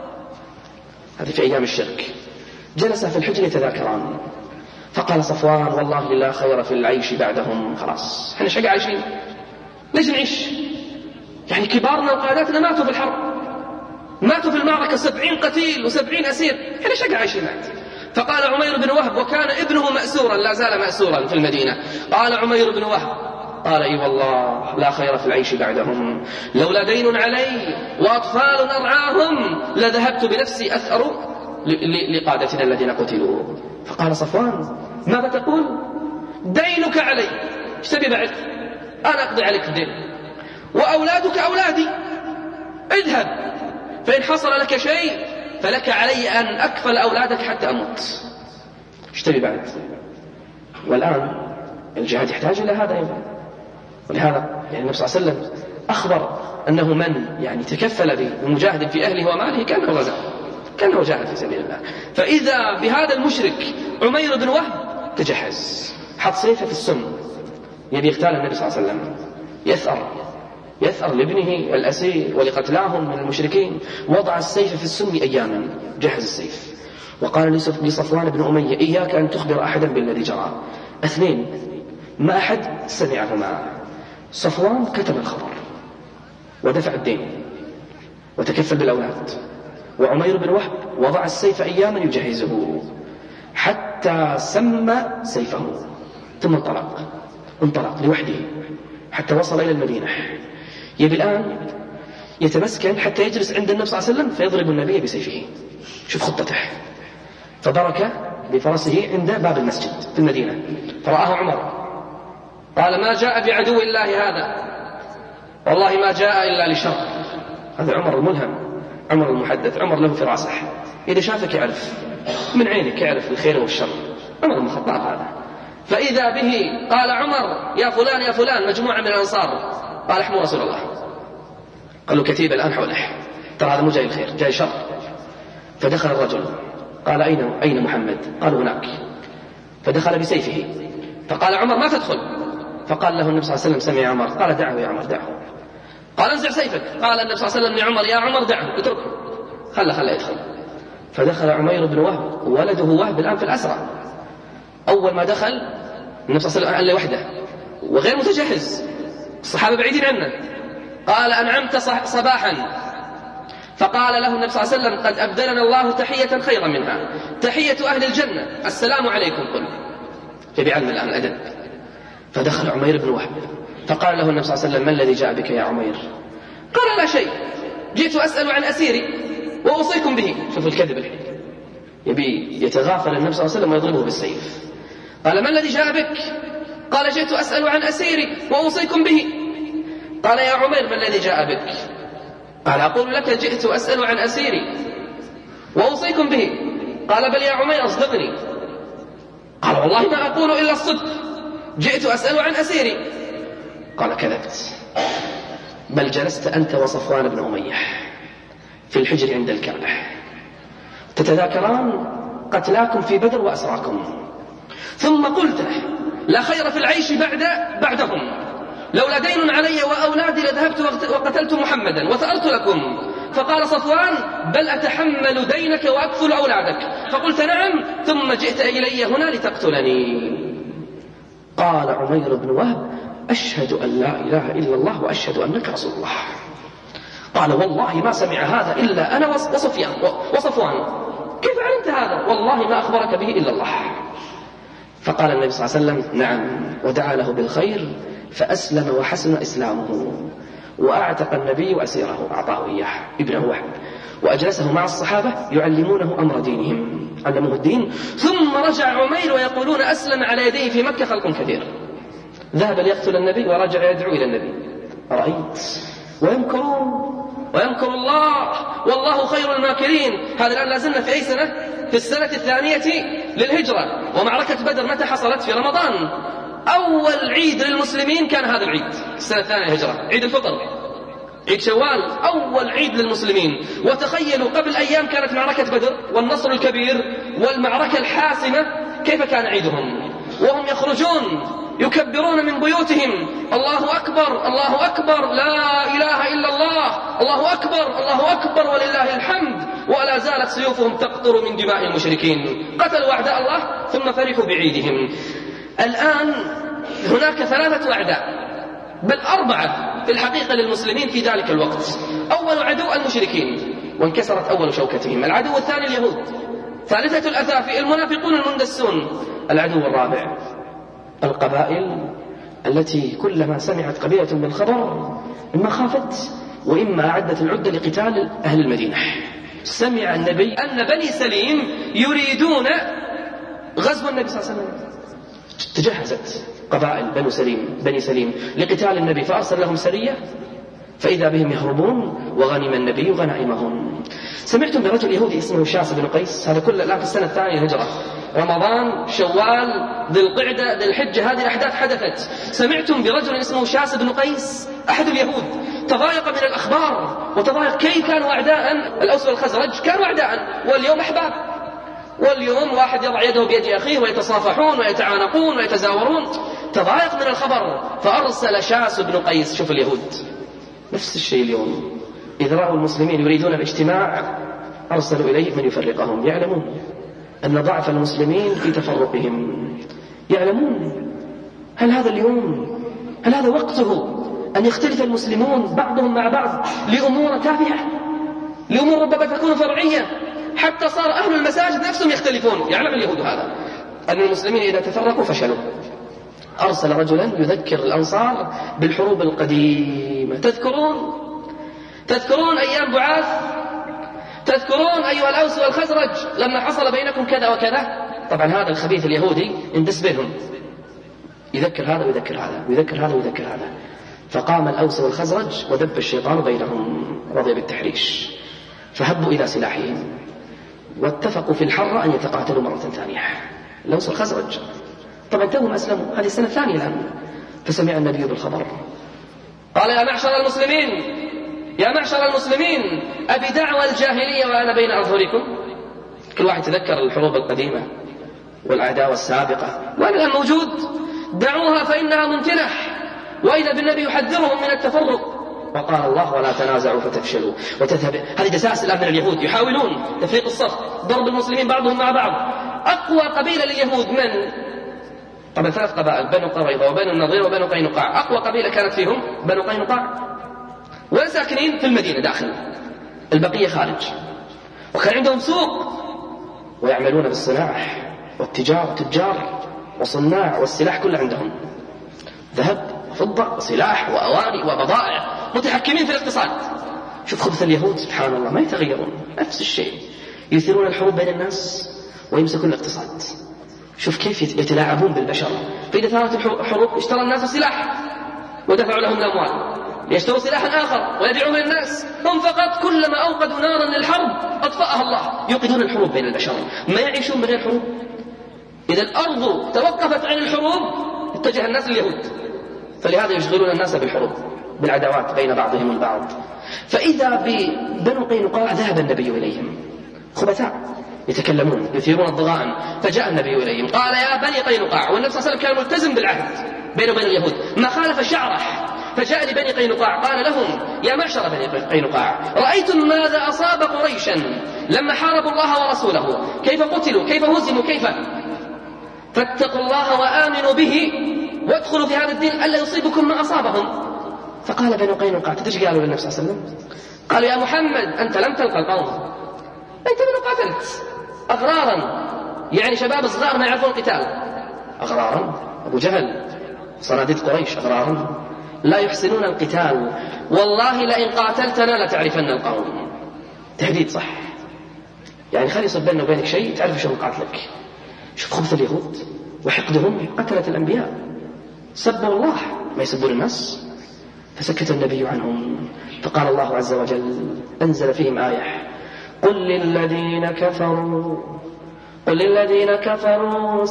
B: هذه في أيام الشرك. جلسا في الحجر يتذاكران، فقال صفوان: والله لا خير في العيش بعدهم، خلاص احنا شقا عايشين، ليش نعيش؟ يعني كبارنا وقاداتنا ماتوا في الحرب، ماتوا في المعركة 70 قتيل و70 أسير، احنا شقا عايشين بعد. فقال عمير بن وهب، وكان ابنه مأسورا، لا زال مأسورا في المدينة، قال عمير بن وهب: قال: اي والله لا خير في العيش بعدهم، لولا دين علي وأطفال أرعاهم لذهبت بنفسي أثأر لقادتنا الذين قتلوا. فقال صفوان: ماذا تقول؟ دينك علي، ايش تبي بعد؟ أنا أقضي عليك الدين، وأولادك أولادي، اذهب، فإن حصل لك شيء فلك علي أن أكفل أولادك حتى أموت، ايش تبي بعد؟ والآن الجهاد يحتاج إلى هذا أيضا. ولهذا يعني النبي صلى الله عليه وسلم أخبر أنه من يعني تكفل بمجاهد في أهله وماله كأنه غزا، كأنه جاهد في سبيل الله. فإذا بهذا المشرك عمير بن وهب تجهز، حط سيفه في السم، يبي يقتال النبي صلى الله عليه وسلم، يثأر لابنه الأسير ولقتلاهم من المشركين، وضع السيف في السم أياما، جهز السيف. وقال لصفوان بن أمية: إياك أن تخبر أحدا بالذي جرى. 2 ما أحد سمعهما. صفوان كتب الخبر ودفع الدين وتكفل بالأولاد، وعمير بن وهب وضع السيف أياما يجهزه حتى سمى سيفه، ثم انطلق لوحده حتى وصل إلى المدينة. يبي الآن يتمسكن حتى يجلس عند النبي صلى الله عليه وسلم فيضرب النبي بسيفه. شوف خطته. فبرك بفرسه عند باب المسجد في المدينة، فرآه عمر، قال: ما جاء بعدو الله هذا، والله ما جاء إلا لشر. هذا عمر الملهم، عمر المحدث، عمر له فراسة، إذا شافك يعرف من عينك، يعرف الخير والشر. عمر بن الخطاب هذا. فإذا به قال عمر: يا فلان يا فلان، مجموعة من الأنصار. قال: احموا رسول الله. قالوا: كتيبة الآن حوله، ترى هذا مو جاي الخير، جاي شر. فدخل الرجل، قال: أين محمد؟ قالوا: هناك. فدخل بسيفه، فقال عمر: ما تدخل. فقال له النبي صلى الله عليه وسلم: سمع عمر. قال: دعه يا عمر، دعه. قال: انزع سيفك. قال النبي صلى الله عليه وسلم لعمر: يا عمر دعه، اتركه، خله يدخل. فدخل عمير بن وهب، ولده وهب الآن في الأسرى. أول ما دخل النبي صلى الله عليه وسلم وحده وغير متجهز، الصحابة بعيدين عنه. قال: أنعمت صباحا. فقال له النبي صلى الله عليه وسلم: قد أبدلنا الله تحية خيرا منها، تحية أهل الجنة، السلام عليكم كل. فبيعلم الآن الأدب. فدخل عمير بن وهب، فقال له النبي صلى الله عليه وسلم: ما الذي جاء بك يا عمير؟ قال: لا شيء، جئت أسأل عن أسيري وأوصيكم به. شوفوا الكذب الحين، يبي يتغافل النبي صلى الله عليه وسلم ويضربه بالسيف. قال: ما الذي جاء بك؟ قال: جئت أسأل عن أسيري وأوصيكم به. قال: يا عمير ما الذي جاء بك؟ قال: أقول لك جئت أسأل عن أسيري وأوصيكم به. قال: بل يا عمير أصدقني. قال: والله ما أقول إلا الصدق، جئت أسأل عن أسيري. قال: كذبت، بل جلست أنت وصفوان بن أمية في الحجر عند الكعبة تتذاكران قتلاكم في بدر وأسراكم، ثم قلت: لا خير في العيش بعدهم، لولا دين علي وأولادي لذهبت وقتلت محمدا وثأرت لكم. فقال صفوان: بل أتحمل دينك وأكفل أولادك. فقلت: نعم، ثم جئت إلي هنا لتقتلني. قال عمير بن وهب: أشهد أن لا إله إلا الله وأشهد أنك رسول الله. قال: والله ما سمع هذا إلا أنا وصفوان. كيف علمت هذا؟ والله ما أخبرك به إلا الله. فقال النبي صلى الله عليه وسلم: نعم، ودعا له بالخير، فأسلم وحسن إسلامه، وأعتق النبي أسيره، أعطاه إياه ابنه وهب، وأجلسه مع الصحابة يعلمونه أمر دينهم، علموه الدين. ثم رجع عمير ويقولون: أسلم على يديه في مكة خلق كثير. ذهب ليقتل النبي ورجع يدعو إلى النبي. رأيت؟ ويمكر الله والله خير الماكرين. هذا الآن لازلنا في أي سنة؟ في السنة 2 للهجرة. ومعركة بدر متى حصلت؟ في رمضان. أول عيد للمسلمين كان هذا العيد، السنة 2 للهجرة، عيد الفطر، عيد شوال، أول عيد للمسلمين. وتخيلوا قبل أيام كانت معركة بدر والنصر الكبير والمعركة الحاسمة، كيف كان عيدهم؟ وهم يخرجون يكبرون من بيوتهم: الله أكبر الله أكبر، لا إله إلا الله، الله أكبر الله أكبر ولله الحمد. ولا زالت سيوفهم تقطر من دماء المشركين، قتلوا أعداء الله ثم فرحوا بعيدهم. الآن هناك 3 أعداء، بل 4 في الحقيقة للمسلمين في ذلك الوقت. أول عدو المشركين، وانكسرت أول شوكتهم. العدو الثاني اليهود. ثالثة الأثافي المنافقون المندسون. العدو الرابع القبائل التي كلما سمعت قبيلة بالخبر إما خافت وإما أعدت العدة لقتال أهل المدينة. سمع النبي أن بني سليم يريدون غزو النبي صلى الله عليه وسلم، تجهزت قبائل بني سليم لقتال النبي، فأرسل لهم سرية فإذا بهم يهربون، وغنم النبي غنائمهم. سمعتم برجل يهودي اسمه شاس بن قيس، هذا كله الآن في السنة 2 للهجرة، رمضان، شوال، ذي القعدة، ذي الحجة، هذه الأحداث حدثت. سمعتم برجل اسمه شاس بن قيس أحد اليهود تضايق من الأخبار وتضايق كيف كانوا أعداء، الأوس والخزرج كانوا أعداء واليوم أحباب، واليوم واحد يضع يده بيد أخيه ويتصافحون ويتعانقون ويتزاورون. تضايق من الخبر فأرسل شاس بن قيس. شوف اليهود نفس الشيء اليوم، إذا رأوا المسلمين يريدون الاجتماع أرسلوا إليه من يفرقهم. يعلمون أن ضعف المسلمين في تفرقهم، يعلمون. هل هذا اليوم، هل هذا وقته أن يختلف المسلمون بعضهم مع بعض لأمور تافهة، لأمور ربما تكون فرعية، حتى صار أهل المساجد نفسهم يختلفون؟ يعلم اليهود هذا، أن المسلمين إذا تفرقوا فشلوا. أرسل رجلا يذكر الأنصار بالحروب القديمة. تذكرون أيام بعاث؟ تذكرون أيها الأوس والخزرج لما حصل بينكم كذا وكذا؟ طبعا هذا الخبيث اليهودي اندس بينهم، يذكر هذا ويذكر هذا ويذكر هذا ويذكر هذا. فقام الأوس والخزرج ودب الشيطان بينهم، رضي بالتحريش، فهبوا إلى سلاحهم واتفقوا في الحرة أن يتقاتلوا مرة ثانية. الأوس والخزرج طبعا توهم أسلموا، هذه السنة الثانية الآن. فسمع النبي بالخبر قال: يا معشر المسلمين، يا معشر المسلمين، أبي دعوى الجاهلية وأنا بين أظهركم؟ كل واحد يتذكر الحروب القديمة والعداوة السابقة، وأنا الآن موجود. دعوها فإنها ممتنة. وإذا بالنبي يحذرهم من التفرق، وقال الله: ولا تنازعوا فتفشلوا وتذهب. هذه دسائس الآن من اليهود، يحاولون تفريق الصف، ضرب المسلمين بعضهم مع بعض. أقوى قبيلة لليهود من؟ طبعا 3 قبائل، بنو قريظة وبنو النضير وبنو قينقاع. أقوى قبيلة كانت فيهم بنو قينقاع، وساكنين في المدينة داخل، البقية خارج. وكان عندهم سوق ويعملون بالصناعة والتجارة، تجار وصناع، والسلاح كله عندهم، ذهب وفضة وسلاح وأواني وبضائع، متحكمين في الاقتصاد. شوف خبث اليهود سبحان الله، ما يتغيرون، نفس الشيء، يثيرون الحروب بين الناس ويمسكون الاقتصاد. شوف كيف يتلاعبون بالبشر. فإذا ثارت الحروب اشترى الناس سلاح ودفعوا لهم الأموال ليشتروا سلاحا آخر ويبيعوه للناس. هم فقط كلما أوقدوا نارا للحرب أطفأها الله. يوقدون الحروب بين البشر، ما يعيشون من غير حروب. إذا الأرض توقفت عن الحروب اتجه الناس لليهود، فلهذا يشغلون الناس بالحروب، بالعداوات بين بعضهم البعض. فإذا ببنو قينقاع ذهب النبي إليهم، خبثاء يتكلمون يثيرون الضغائن. فجاء النبي إليهم قال: يا بني قينقاع. والنبي صلى الله عليه وسلم كان ملتزم بالعهد بينه وبين اليهود، ما خالف شعره. فجاء لبني قينقاع قال لهم: يا معشر بني قينقاع، رأيتم ماذا أصاب قريشا لما حاربوا الله ورسوله، كيف قتلوا، كيف هزموا، كيف. فاتقوا الله وآمنوا به وادخلوا في هذا الدين ألا يصيبكم ما أصابهم. فقال بنو قينقاع: ايش قالوا للنبي صلى الله عليه وسلم؟ قالوا: يا محمد أنت لم تلقى القوم، أنت من قاتلت أغرارا، يعني شباب صغار ما يعرفون القتال. أغرارا؟ أبو جهل، صناديد قريش، أغرارا لا يحسنون القتال. والله لئن قاتلتنا لتعرفن القوم. تهديد صح، يعني خلي يصب بيننا وبينك شيء تعرف شو قاتلك. شوف خبث اليهود وحقدهم، قتلت الأنبياء، سبوا الله ما يسبون الناس. فسكت النبي عنهم، فقال الله عز وجل أنزل فيهم آية: قل للذين كفروا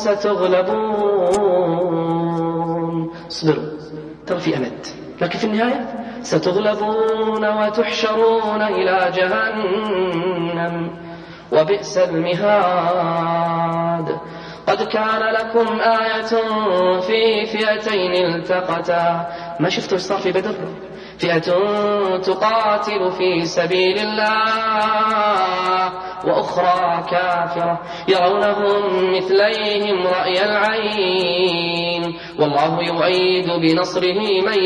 B: ستغلبون. اصبروا، ترى في أمد، لكن في النهاية ستغلبون وتحشرون إلى جهنم وبئس المهاد. قد كان لكم آية في فئتين التقتا. ما شفتوا ايش صار في بدر؟ فئة تقاتل في سبيل الله وأخرى كافرة يرونهم مثليهم رأي العين والله يؤيد بنصره من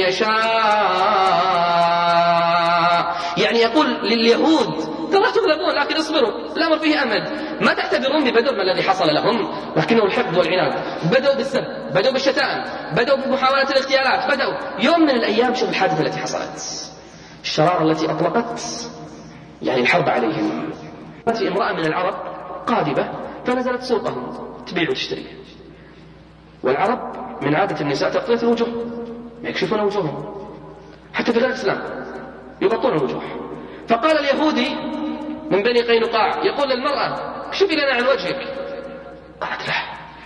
B: يشاء. يعني يقول لليهود: ترى تغلبون لكن اصبروا، الأمر فيه أمد. ما تعتبرون ببدر ما الذي حصل لهم، لكنه الحقد والعناد. بدأوا بالسب، بدأوا بالشتائم، بدأوا بمحاولة الاغتيالات، بدأوا يوم من الأيام. شوف الحادثة التي حصلت، الشرارة التي أطلقت يعني الحرب عليهم. في امرأة من العرب قادبة فنزلت سوقهم تبيع وتشتري، والعرب من عادة النساء تغطية الوجوه، يكشفون وجوههم حتى في غير الإسلام، يغطون الوجوه. فقال اليهودي من بني قينقاع يقول للمرأة: اكشفي لنا عن وجهك. قالت له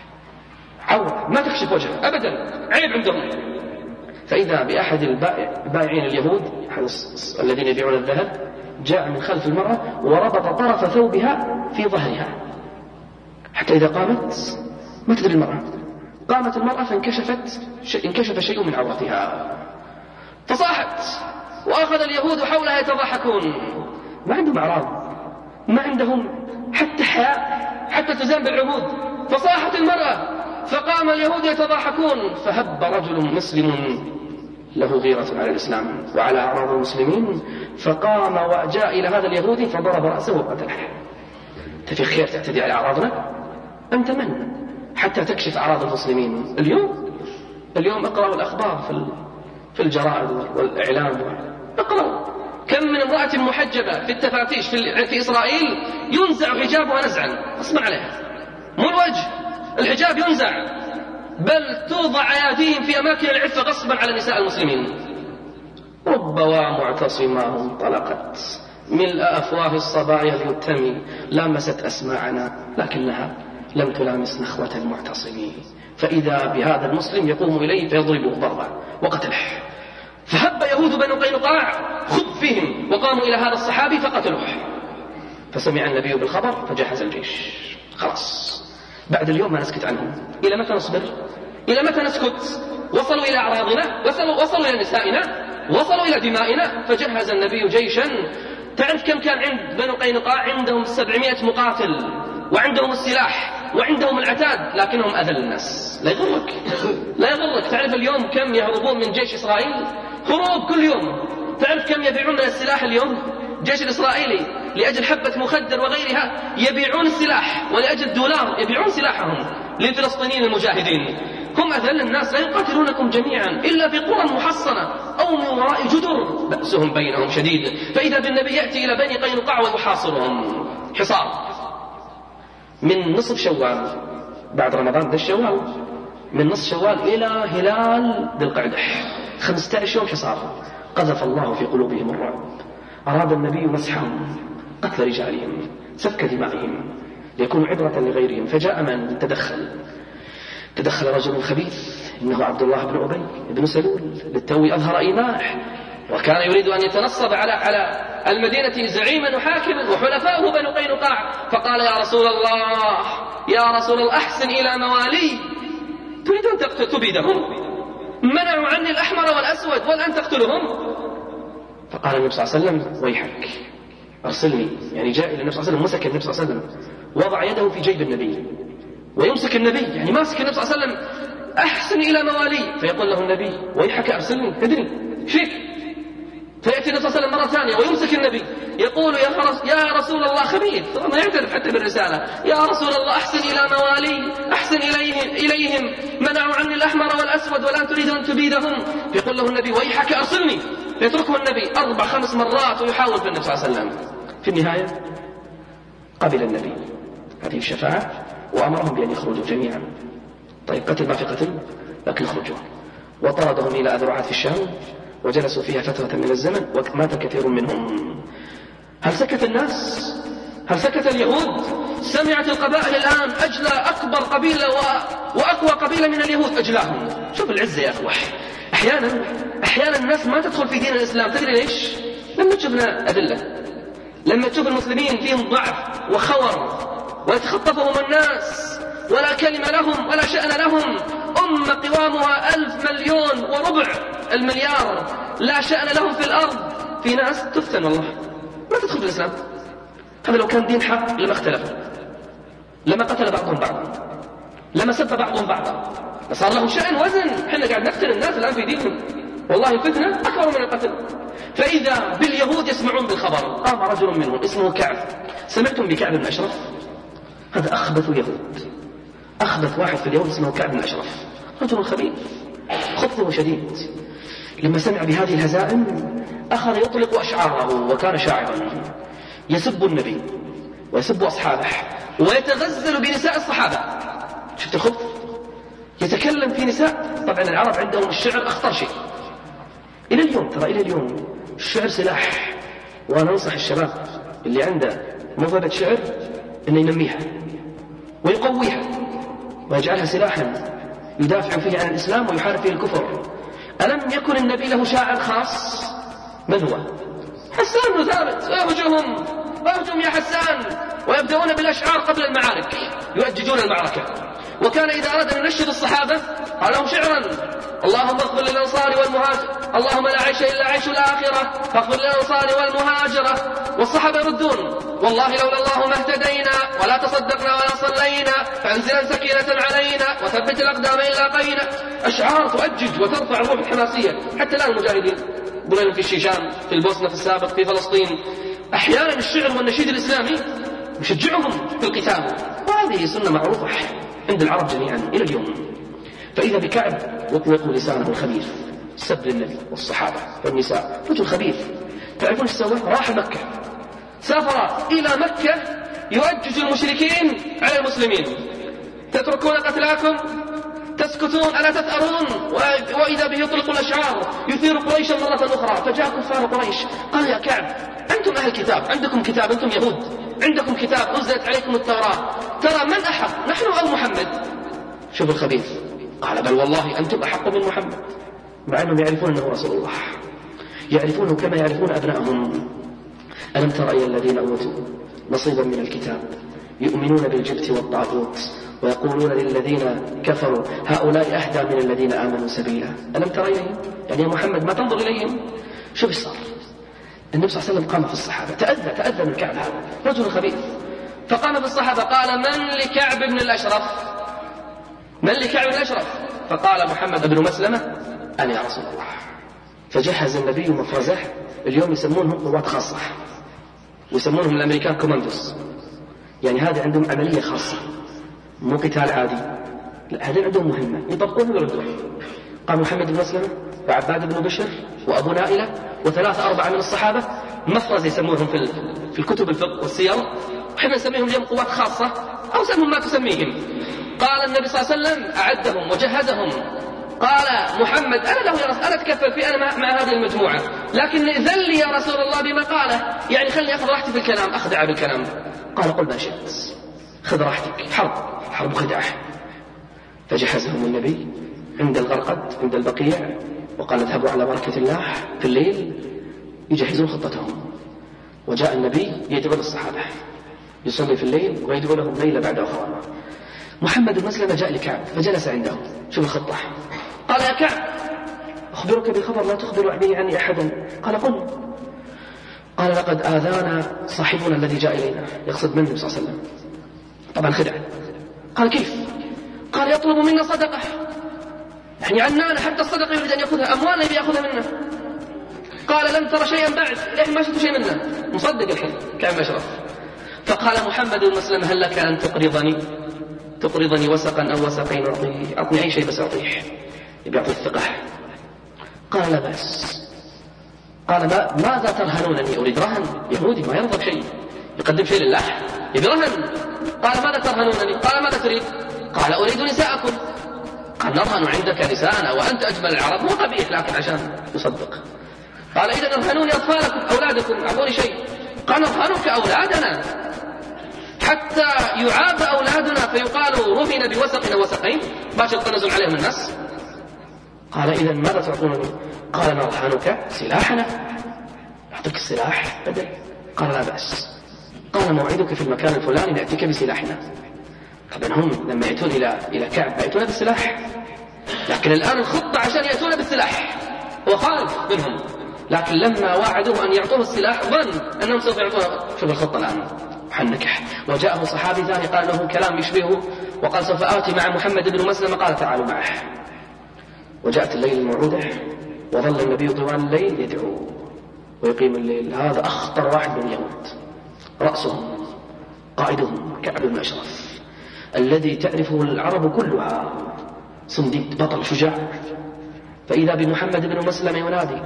B: عورة ما تكشف وجهها أبدا، عيب عندهم. فإذا بأحد البائعين اليهود الذين يبيعون الذهب جاء من خلف المرأة وربط طرف ثوبها في ظهرها حتى إذا قامت ما تدري المرأة. قامت المرأة فانكشف شيء من عورتها فصاحت، وأخذ اليهود حولها يتضحكون. ما عندهم أعراض، ما عندهم حتى حياء حتى التزام بالعهود. فصاحت المرأة فقام اليهود يتضحكون، فهب رجل مسلم له غيرة على الإسلام وعلى أعراض المسلمين فقام وجاء إلى هذا اليهودي فضرب رأسه وقتله. أنت في خير تعتدي على أعراضنا؟ أنت من حتى تكشف أعراض المسلمين؟ اليوم اقرأوا الأخبار في الجرائد والإعلام، اقرأوا كم من امرأة محجبة في التفتيش في إسرائيل ينزع حجابها نزعا غصبا عليها، مو الوجه، الحجاب ينزع، بل توضع أيديهم في أماكن العفة غصبا على نساء المسلمين. رب ومعتصماه انطلقت ملء أفواه الصبايا اليتم لامست أسماعنا لكنها لم تلامس نخوة المعتصمين. فإذا بهذا المسلم يقوم إليه فيضربه ضربة وقتله. فهب يهود بنو قينقاع خذ فيهم وقاموا إلى هذا الصحابي فقتلوه. فسمع النبي بالخبر فجهز الجيش. خلاص بعد اليوم ما نسكت عنهم. إلى متى نصبر؟ إلى متى نسكت؟ وصلوا إلى أعراضنا، وصلوا إلى نسائنا، وصلوا إلى دمائنا. فجهز النبي جيشا. تعرف كم كان عند بنو قينقاع؟ عندهم 700 مقاتل، وعندهم السلاح وعندهم العتاد، لكنهم أذل الناس. لا يغرك. تعرف اليوم كم يهربون من جيش إسرائيل؟ هروب كل يوم. تعرف كم يبيعون من السلاح اليوم؟ الجيش الإسرائيلي لأجل حبة مخدر وغيرها يبيعون السلاح، ولأجل دولار يبيعون سلاحهم للفلسطينيين المجاهدين. هم أذل الناس، لا يقاتلونكم جميعا إلا في قرى محصنة أو من وراء جدر بأسهم بينهم شديد. فإذا بالنبي يأتي إلى بني قينقاع ويحاصرهم حصار من نصف شوال بعد رمضان ذا الشوال، من نصف شوال إلى هلال ذي القعدة 15 يوم حصار. قذف الله في قلوبهم الرعب. أراد النبي مسحهم، قتل رجالهم، سفك دمائهم ليكونوا عبرة لغيرهم. فجاء من تدخل رجل خبيث إنه عبد الله بن أبي بن سلول للتو أظهر إيماح، وكان يريد أن يتنصب على المدينة زعيما وحاكما وحلفاؤه بنو قينقاع. فقال يا رسول الله أحسن إلى موالي، تريد أن تبيدهم؟ منعوا عني الأحمر والأسود والآن تقتلهم. فقال النبي صلى الله عليه وسلم ويحك أرسلني. يعني جاء إلى النبي صلى الله عليه وسلم، مسك النبي صلى الله عليه وسلم، وضع يده في جيب النبي ويمسك النبي، يعني ماسك النبي صلى الله عليه وسلم أحسن إلى موالي. فيقول له النبي ويحك أرسلني، تدري فيك؟ فيأتي النبي صلى الله عليه وسلم مرة ثانية ويمسك النبي يقول يا رسول الله خبيث، ما يعترف حتى بالرسالة، يا رسول الله أحسن إلى موالي، أحسن إليهم، منعوا عني الأحمر والأسود والآن تريد أن تبيدهم. يقول له النبي ويحك أرسلني. فيتركه النبي 4-5 مرات ويحاول في النبي صلى الله عليه وسلم. في النهاية قبل النبي هذه الشفاعة وأمرهم بأن يخرجوا جميعا. طيب قتل ما في قتل، لكن خرجوا. وطردهم إلى أذرعات في الشام وجلسوا فيها فترة من الزمن ومات كثير منهم. هل سكت الناس؟ هل سكت اليهود؟ سمعت القبائل الآن أجلى أكبر قبيلة وأقوى قبيلة من اليهود أجلاهم. شوف العزة يا أخوة. أحيانا الناس ما تدخل في دين الإسلام، تدري ليش؟ لما تشوفنا أذلة، لما تشوف المسلمين فيهم ضعف وخور ويتخطفهم الناس ولا كلمة لهم ولا شأن لهم. أمة قوامها 1,000 مليون وربع المليار لا شأن لهم في الأرض. في ناس تفتن والله ما تدخل في الإسلام. هذا لو كان دين حق لما اختلفوا، لما قتل بعضهم بعضا، لما سب بعضهم بعضا، صار له شأن وزن. احنا قاعد نفتن الناس الآن في دينهم، والله الفتنة أكبر من القتل. فإذا باليهود يسمعون بالخبر. قام رجل منهم اسمه كعب. سمعتم بكعب بن أشرف؟ هذا أخبث يهود، أخبث واحد في اليهود اسمه كعب بن أشرف، رجل خبيث خبثه شديد. لما سمع بهذه الهزائم أخذ يطلق أشعاره، وكان شاعرا يسب النبي ويسب أصحابه ويتغزل بنساء الصحابة. شفت الخبث؟ يتكلم في نساء. طبعا العرب عندهم الشعر أخطر شيء إلى اليوم. ترى إلى اليوم الشعر سلاح. وأنا أنصح الشباب اللي عنده موهبة شعر إنه ينميها ويقويها
C: ويجعلها سلاحا يدافع فيه عن الإسلام ويحارب فيه الكفر. ألم يكن النبي له شاعر خاص؟ من هو؟ حسان بن ثابت. اهجم يا حسان، ويبدأون بالأشعار قبل المعارك، يؤججون المعركة. وكان إذا أراد أن ينشد الصحابة قال لهم شعرا: اللهم اغفر للأنصار والمهاجر، اللهم لا عيش إلا عيش الآخرة، فاغفر للأنصار والمهاجرة. والصحابة يردون: والله لولا الله ما اهتدينا ولا تصدقنا ولا صلينا، فانزلا سكينة علينا وثبت الأقدام إن لاقينا. أشعار تؤجج وترفع الروح الحماسية. حتى الآن المجاهدين بلين في الشيشان، في البوسنة، في السابق، في فلسطين، أحيانا الشعر والنشيد الإسلامي يشجعهم في القتال، وهذه سنة معروفة عند العرب جميعا إلى اليوم. فإذا بكعب يطلق لسانه الخبيث، سب للنبي والصحابة والنساء، رجل خبيث. تعرفون ايش سوى؟ راح مكة، سافر إلى مكة يؤجج المشركين على المسلمين: تتركون قتلاكم؟ تسكتون؟ ألا تثأرون؟ وإذا به يطلق الأشعار يثير قريشا مرة أخرى. فجاء كفار قريش قال: يا كعب، أنتم أهل كتاب، عندكم كتاب، أنتم يهود، عندكم كتاب، أنزلت عليكم التوراة، ترى من أحق، نحن أو محمد؟ شوف الخبيث، قال: بل والله أنتم أحق من محمد. مع أنهم يعرفون أنه رسول الله، يعرفونه كما يعرفون أبنائهم. ألم تر إلى الذين أوتوا نصيبا من الكتاب يؤمنون بالجبت والطاغوت ويقولون للذين كفروا هؤلاء أهدى من الذين آمنوا سبيلا. ألم تر إليهم؟ يعني يا محمد ما تنظر إليهم؟ شوف إيش صار. النبي صلى الله عليه وسلم قام في الصحابة، تأذى من كعب، هذا رجل خبيث، فقام في الصحابة قال: من لكعب بن الأشرف؟ من لكعب بن الأشرف؟ فقال محمد بن مسلمة: أنا يا رسول الله. فجهز النبي مفرزة، اليوم يسمونهم قوات خاصة، ويسمونهم الأمريكان كوماندوس، يعني هذا عندهم عملية خاصة، مو قتال عادي، لا، هذا عندهم مهمة يطبقون ويردون. قام محمد بن مسلمة وعباد بن بشر وأبو نائلة وثلاثة أربعة من الصحابة، مفرزة يسمونهم في الكتب الفقه والسير، وحنا نسميهم اليوم قوات خاصة أو سمهم ما تسميهم. قال النبي صلى الله عليه وسلم: أعدهم وجهزهم. قال محمد: أنا له يا رسول، أنا أتكفل في أنا مع هذه المجموعة، لكن إذن لي يا رسول الله بما قاله، يعني خلني أخذ راحتي في الكلام، أخدع بالكلام. قال: قل ما شئت، خذ راحتك، حرب خدعة. فجهزهم النبي عند الغرقد، عند البقيع، وقال: اذهبوا على بركة الله في الليل يجهزون خطتهم. وجاء النبي يدعو للصحابة، يصلي في الليل ويدعو لهم ليلة بعد أخرى. محمد بن مسلمة جاء لكعب فجلس عنده. شوف الخطة. قال: يا كعب، أخبرك بخبر لا تخبر به عني أحدا. قال: قل. قال: لقد آذانا صاحبنا الذي جاء إلينا، يقصد منه صلى الله عليه وسلم، طبعا خدعة. قال: كيف؟ قال: يطلب منا صدقة، يعني عنانا حتى الصدقة يريد أن يأخذها، أموالنا يبي يأخذها منا. قال: لم ترى شيئا بعد، إحنا ما شفت شيء منا، مصدق الحين كعب أشرف. فقال محمد بن مسلم: هل لك أن تقرضني وسقا أو وسقين؟ أعطني أي شيء بس أعطيه، يبي يعطي الثقة. قال: لا بأس. قال: ماذا ترهنونني؟ أريد رهن، يهودي ما يرضى بشيء، يقدم شيء لله، يبي رهن. قال: ماذا ترهنونني؟ قال: ماذا تريد؟ قال: أريد نساءكم. قال: نرهن عندك نساءنا وأنت أجمل العرب، مو قبيح لكن عشان يصدق. قال: إذا ارهنوني أطفالكم أولادكم، أعطوني شيء. قال: نرهنك أولادنا حتى يعاب أولادنا فيقال رهن بوسق وسقين، باش القنزل عليهم الناس. قال: إذا ماذا تعطونني؟ قال: نرهنك سلاحنا، نعطيك السلاح بدل. قال: لا بأس. قال: موعدك في المكان الفلاني نأتيك بسلاحنا. طبعا هم لما يأتون إلى كعب يأتون بالسلاح، لكن الآن الخطة عشان يأتون بالسلاح، هو خالف منهم، لكن لما وعدوه أن يعطوه السلاح ظن أنهم سوف يعطوه. شوف الخطة الآن محنكح. وجاءه صحابي ثاني قال له كلام يشبهه، وقال: سوف آتي مع محمد بن مسلمة. قال: تعالوا معه. وجاءت الليل الموعودة، وظل النبي طوال الليل يدعو ويقيم الليل. هذا أخطر واحد من اليهود، رأسهم قائدهم كعب بن أشرف، الذي تعرفه العرب كلها، صنديد، بطل، شجاع. فإذا بمحمد بن مسلمة ينادي: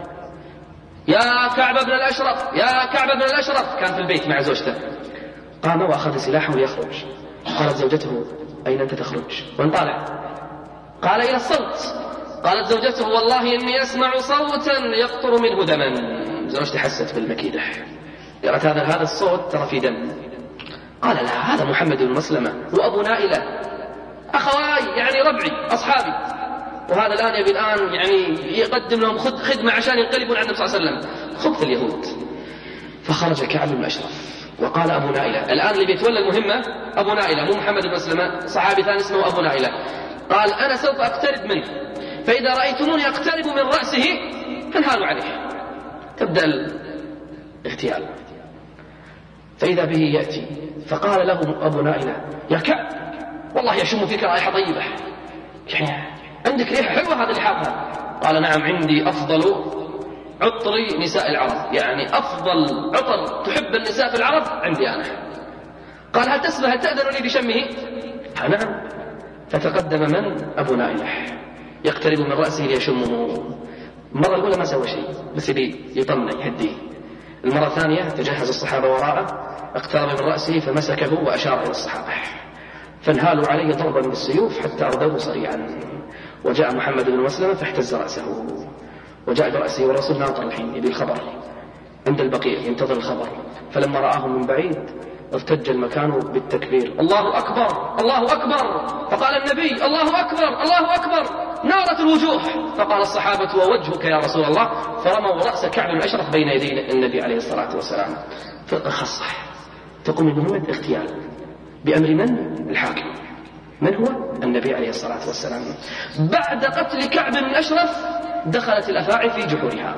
C: يا كعب بن الأشرف، يا كعب بن الأشرف. كان في البيت مع زوجته. قام وأخذ سلاحه ليخرج. قالت زوجته: أين أنت تخرج؟ وين طالع؟ قال: إلى الصوت. قالت زوجته: والله إني أسمع صوتا يقطر منه دما. زوجته حست بالمكيدة، قالت: هذا الصوت ترى في دم. قال: لا، هذا محمد بن مسلمة وأبو نائلة. أخواي يعني ربعي أصحابي، وهذا الآن يبي الآن يعني يقدم لهم خدمة عشان ينقلبون عن النبي صلى الله عليه وسلم، خبث اليهود. فخرج كعب بن الأشرف وقال أبو نائلة، الآن اللي بيتولى المهمة أبو نائلة مو محمد بن مسلمة، صحابي ثاني اسمه أبو نائلة، قال أنا سوف أقترب منه، فإذا رأيتموني أقترب من رأسه فانهالوا عليه. تبدأ الاغتيال. فإذا به يأتي فقال له أبو نائلة يا كعب والله يشم فيك رائحة طيبة، يعني عندك ريحة حلوة هذا اللحاف. قال نعم عندي أفضل عطر نساء العرب، يعني أفضل عطر تحب النساء في العرب عندي أنا. قال هل تسمح هل تأذن لي بشمه؟ قال نعم. فتقدم من؟ أبو نائلة يقترب من رأسه ليشمه. المرة الأولى ما سوى شيء بس يطمن يهديه. المرة الثانية تجهز الصحابة وراءه، اقترب من رأسه فمسكه وأشار إلى الصحابة، فانهالوا عليه ضربا بالسيوف حتى أردوه صريعا. وجاء محمد بن مسلمة فاحتز رأسه، وجاء برأسه والرسول ناطر الحين يبي الخبر عند البقيع ينتظر الخبر. فلما رآه من بعيد ارتج المكان بالتكبير، الله أكبر الله أكبر. فقال النبي الله أكبر الله أكبر، نارت الوجوه. فقال الصحابة ووجهك يا رسول الله، فرموا رأس كعب بن الأشرف بين يدي النبي عليه الصلاة والسلام. فخصه تقوم بمهمة اغتيال بأمر من؟ الحاكم. من هو؟ النبي عليه الصلاة والسلام. بعد قتل كعب بن الأشرف دخلت الأفاعي في جحورها،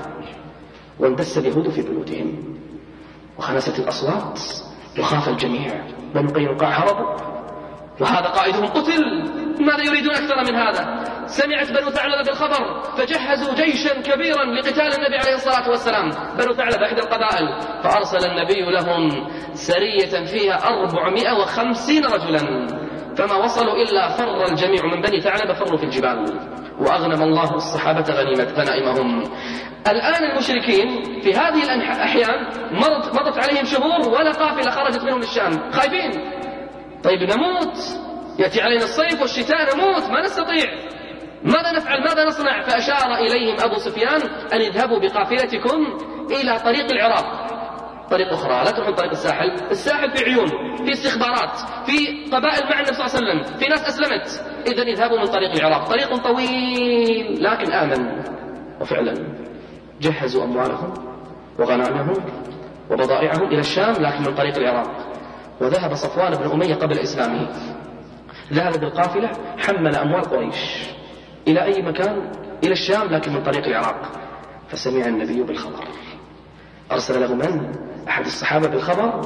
C: واندس اليهود في بيوتهم، وخنست الأصوات، وخاف الجميع. بنو قينقاع هربوا وهذا قائدهم قتل، ماذا يريدون أكثر من هذا؟ سمعت بنو ثعلبة بالخبر فجهزوا جيشا كبيرا لقتال النبي عليه الصلاة والسلام. بنو ثعلبة إحدى القبائل، فأرسل النبي لهم سرية فيها 450 رجلا، فما وصلوا إلا فر الجميع من بني ثعلبة، فروا في الجبال، وأغنم الله الصحابة غنائمهم. الآن المشركين في هذه الأحيان مضت عليهم شهور ولا قافلة خرجت منهم الشام، خايفين. طيب نموت، يأتي علينا الصيف والشتاء نموت ما نستطيع، ماذا نفعل ماذا نصنع؟ فأشار إليهم أبو سفيان أن اذهبوا بقافلتكم إلى طريق العراق، طريق أخرى لا تروحون طريق الساحل. الساحل في عيون، في استخبارات، في قبائل مع النبي صلى الله عليه وسلم، في ناس أسلمت. إذن اذهبوا من طريق العراق، طريق طويل لكن آمن. وفعلا جهزوا أموالهم وغنائمهم وبضائعهم إلى الشام لكن من طريق العراق. وذهب صفوان بن أمية قبل إسلامه، ذهب بالقافلة حمل أموال قريش إلى أي مكان؟ إلى الشام لكن من طريق العراق. فسمع النبي بالخبر، أرسل له من؟ أحد الصحابة بالخبر،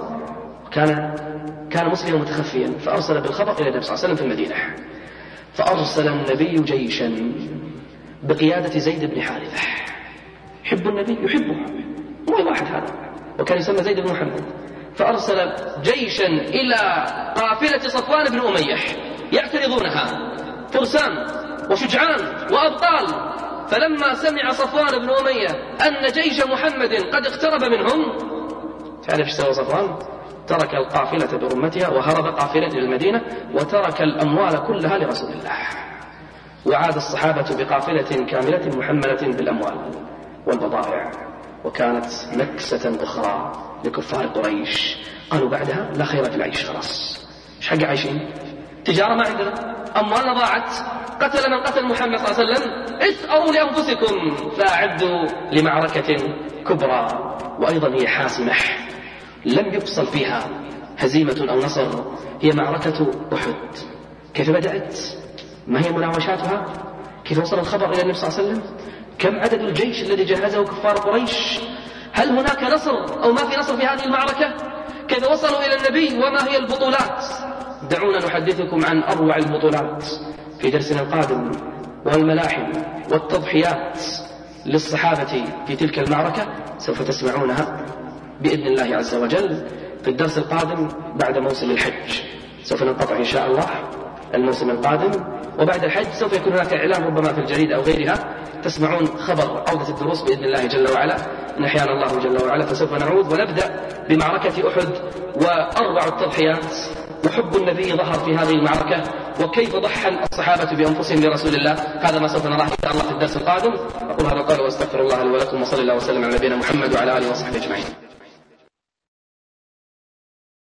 C: كان مسلما متخفيا، فأرسل بالخبر إلى النبي صلى الله عليه وسلم في المدينة. فأرسل النبي جيشا بقيادة زيد بن حارثة، يحب النبي يحبه، هو واحد هذا، وكان يسمى زيد بن محمد. فأرسل جيشا إلى قافلة صفوان بن أمية يعترضونها، فرسان وشجعان وأبطال. فلما سمع صفوان بن أمية أن جيش محمد قد اقترب منهم، تعرف ايش سوى صفوان؟ ترك القافلة برمتها وهرب قافلة إلى المدينة، وترك الأموال كلها لرسول الله. وعاد الصحابة بقافلة كاملة محملة بالأموال والبضائع. وكانت نكسة أخرى لكفار قريش، قالوا بعدها لا خير في العيش، خلاص ايش حق عايشين؟ تجارة ما عندنا، أموالنا ضاعت، قتل من قتل محمد صلى الله عليه وسلم، اسأروا لأنفسكم. فأعدوا لمعركة كبرى وأيضا هي حاسمة لم يفصل فيها هزيمة أو نصر، هي معركة أحد. كيف بدأت؟ ما هي مناوشاتها؟ كيف وصل الخبر إلى النبي صلى الله عليه وسلم؟ كم عدد الجيش الذي جهزه كفار قريش؟ هل هناك نصر أو ما في نصر في هذه المعركة؟ كيف وصلوا إلى النبي وما هي البطولات؟ دعونا نحدثكم عن أروع البطولات في درسنا القادم، والملاحم والتضحيات للصحابة في تلك المعركة سوف تسمعونها بإذن الله عز وجل في الدرس القادم بعد موسم الحج. سوف ننقطع إن شاء الله الموسم القادم، وبعد الحج سوف يكون هناك إعلان ربما في الجريدة أو غيرها، تسمعون خبر عودة الدروس بإذن الله جل وعلا إن أحيانا الله جل وعلا. فسوف نعود ونبدأ بمعركة أحد وأروع التضحيات، وحب النبي ظهر في هذه المعركة، وكيف ضحى الصحابة بأنفسهم لرسول الله. هذا ما سوف نراه إن شاء الله في الدرس القادم. أقول هذا القول وأستغفر الله لي ولكم، وصلى الله وسلم على نبينا محمد وعلى آله وصحبه أجمعين.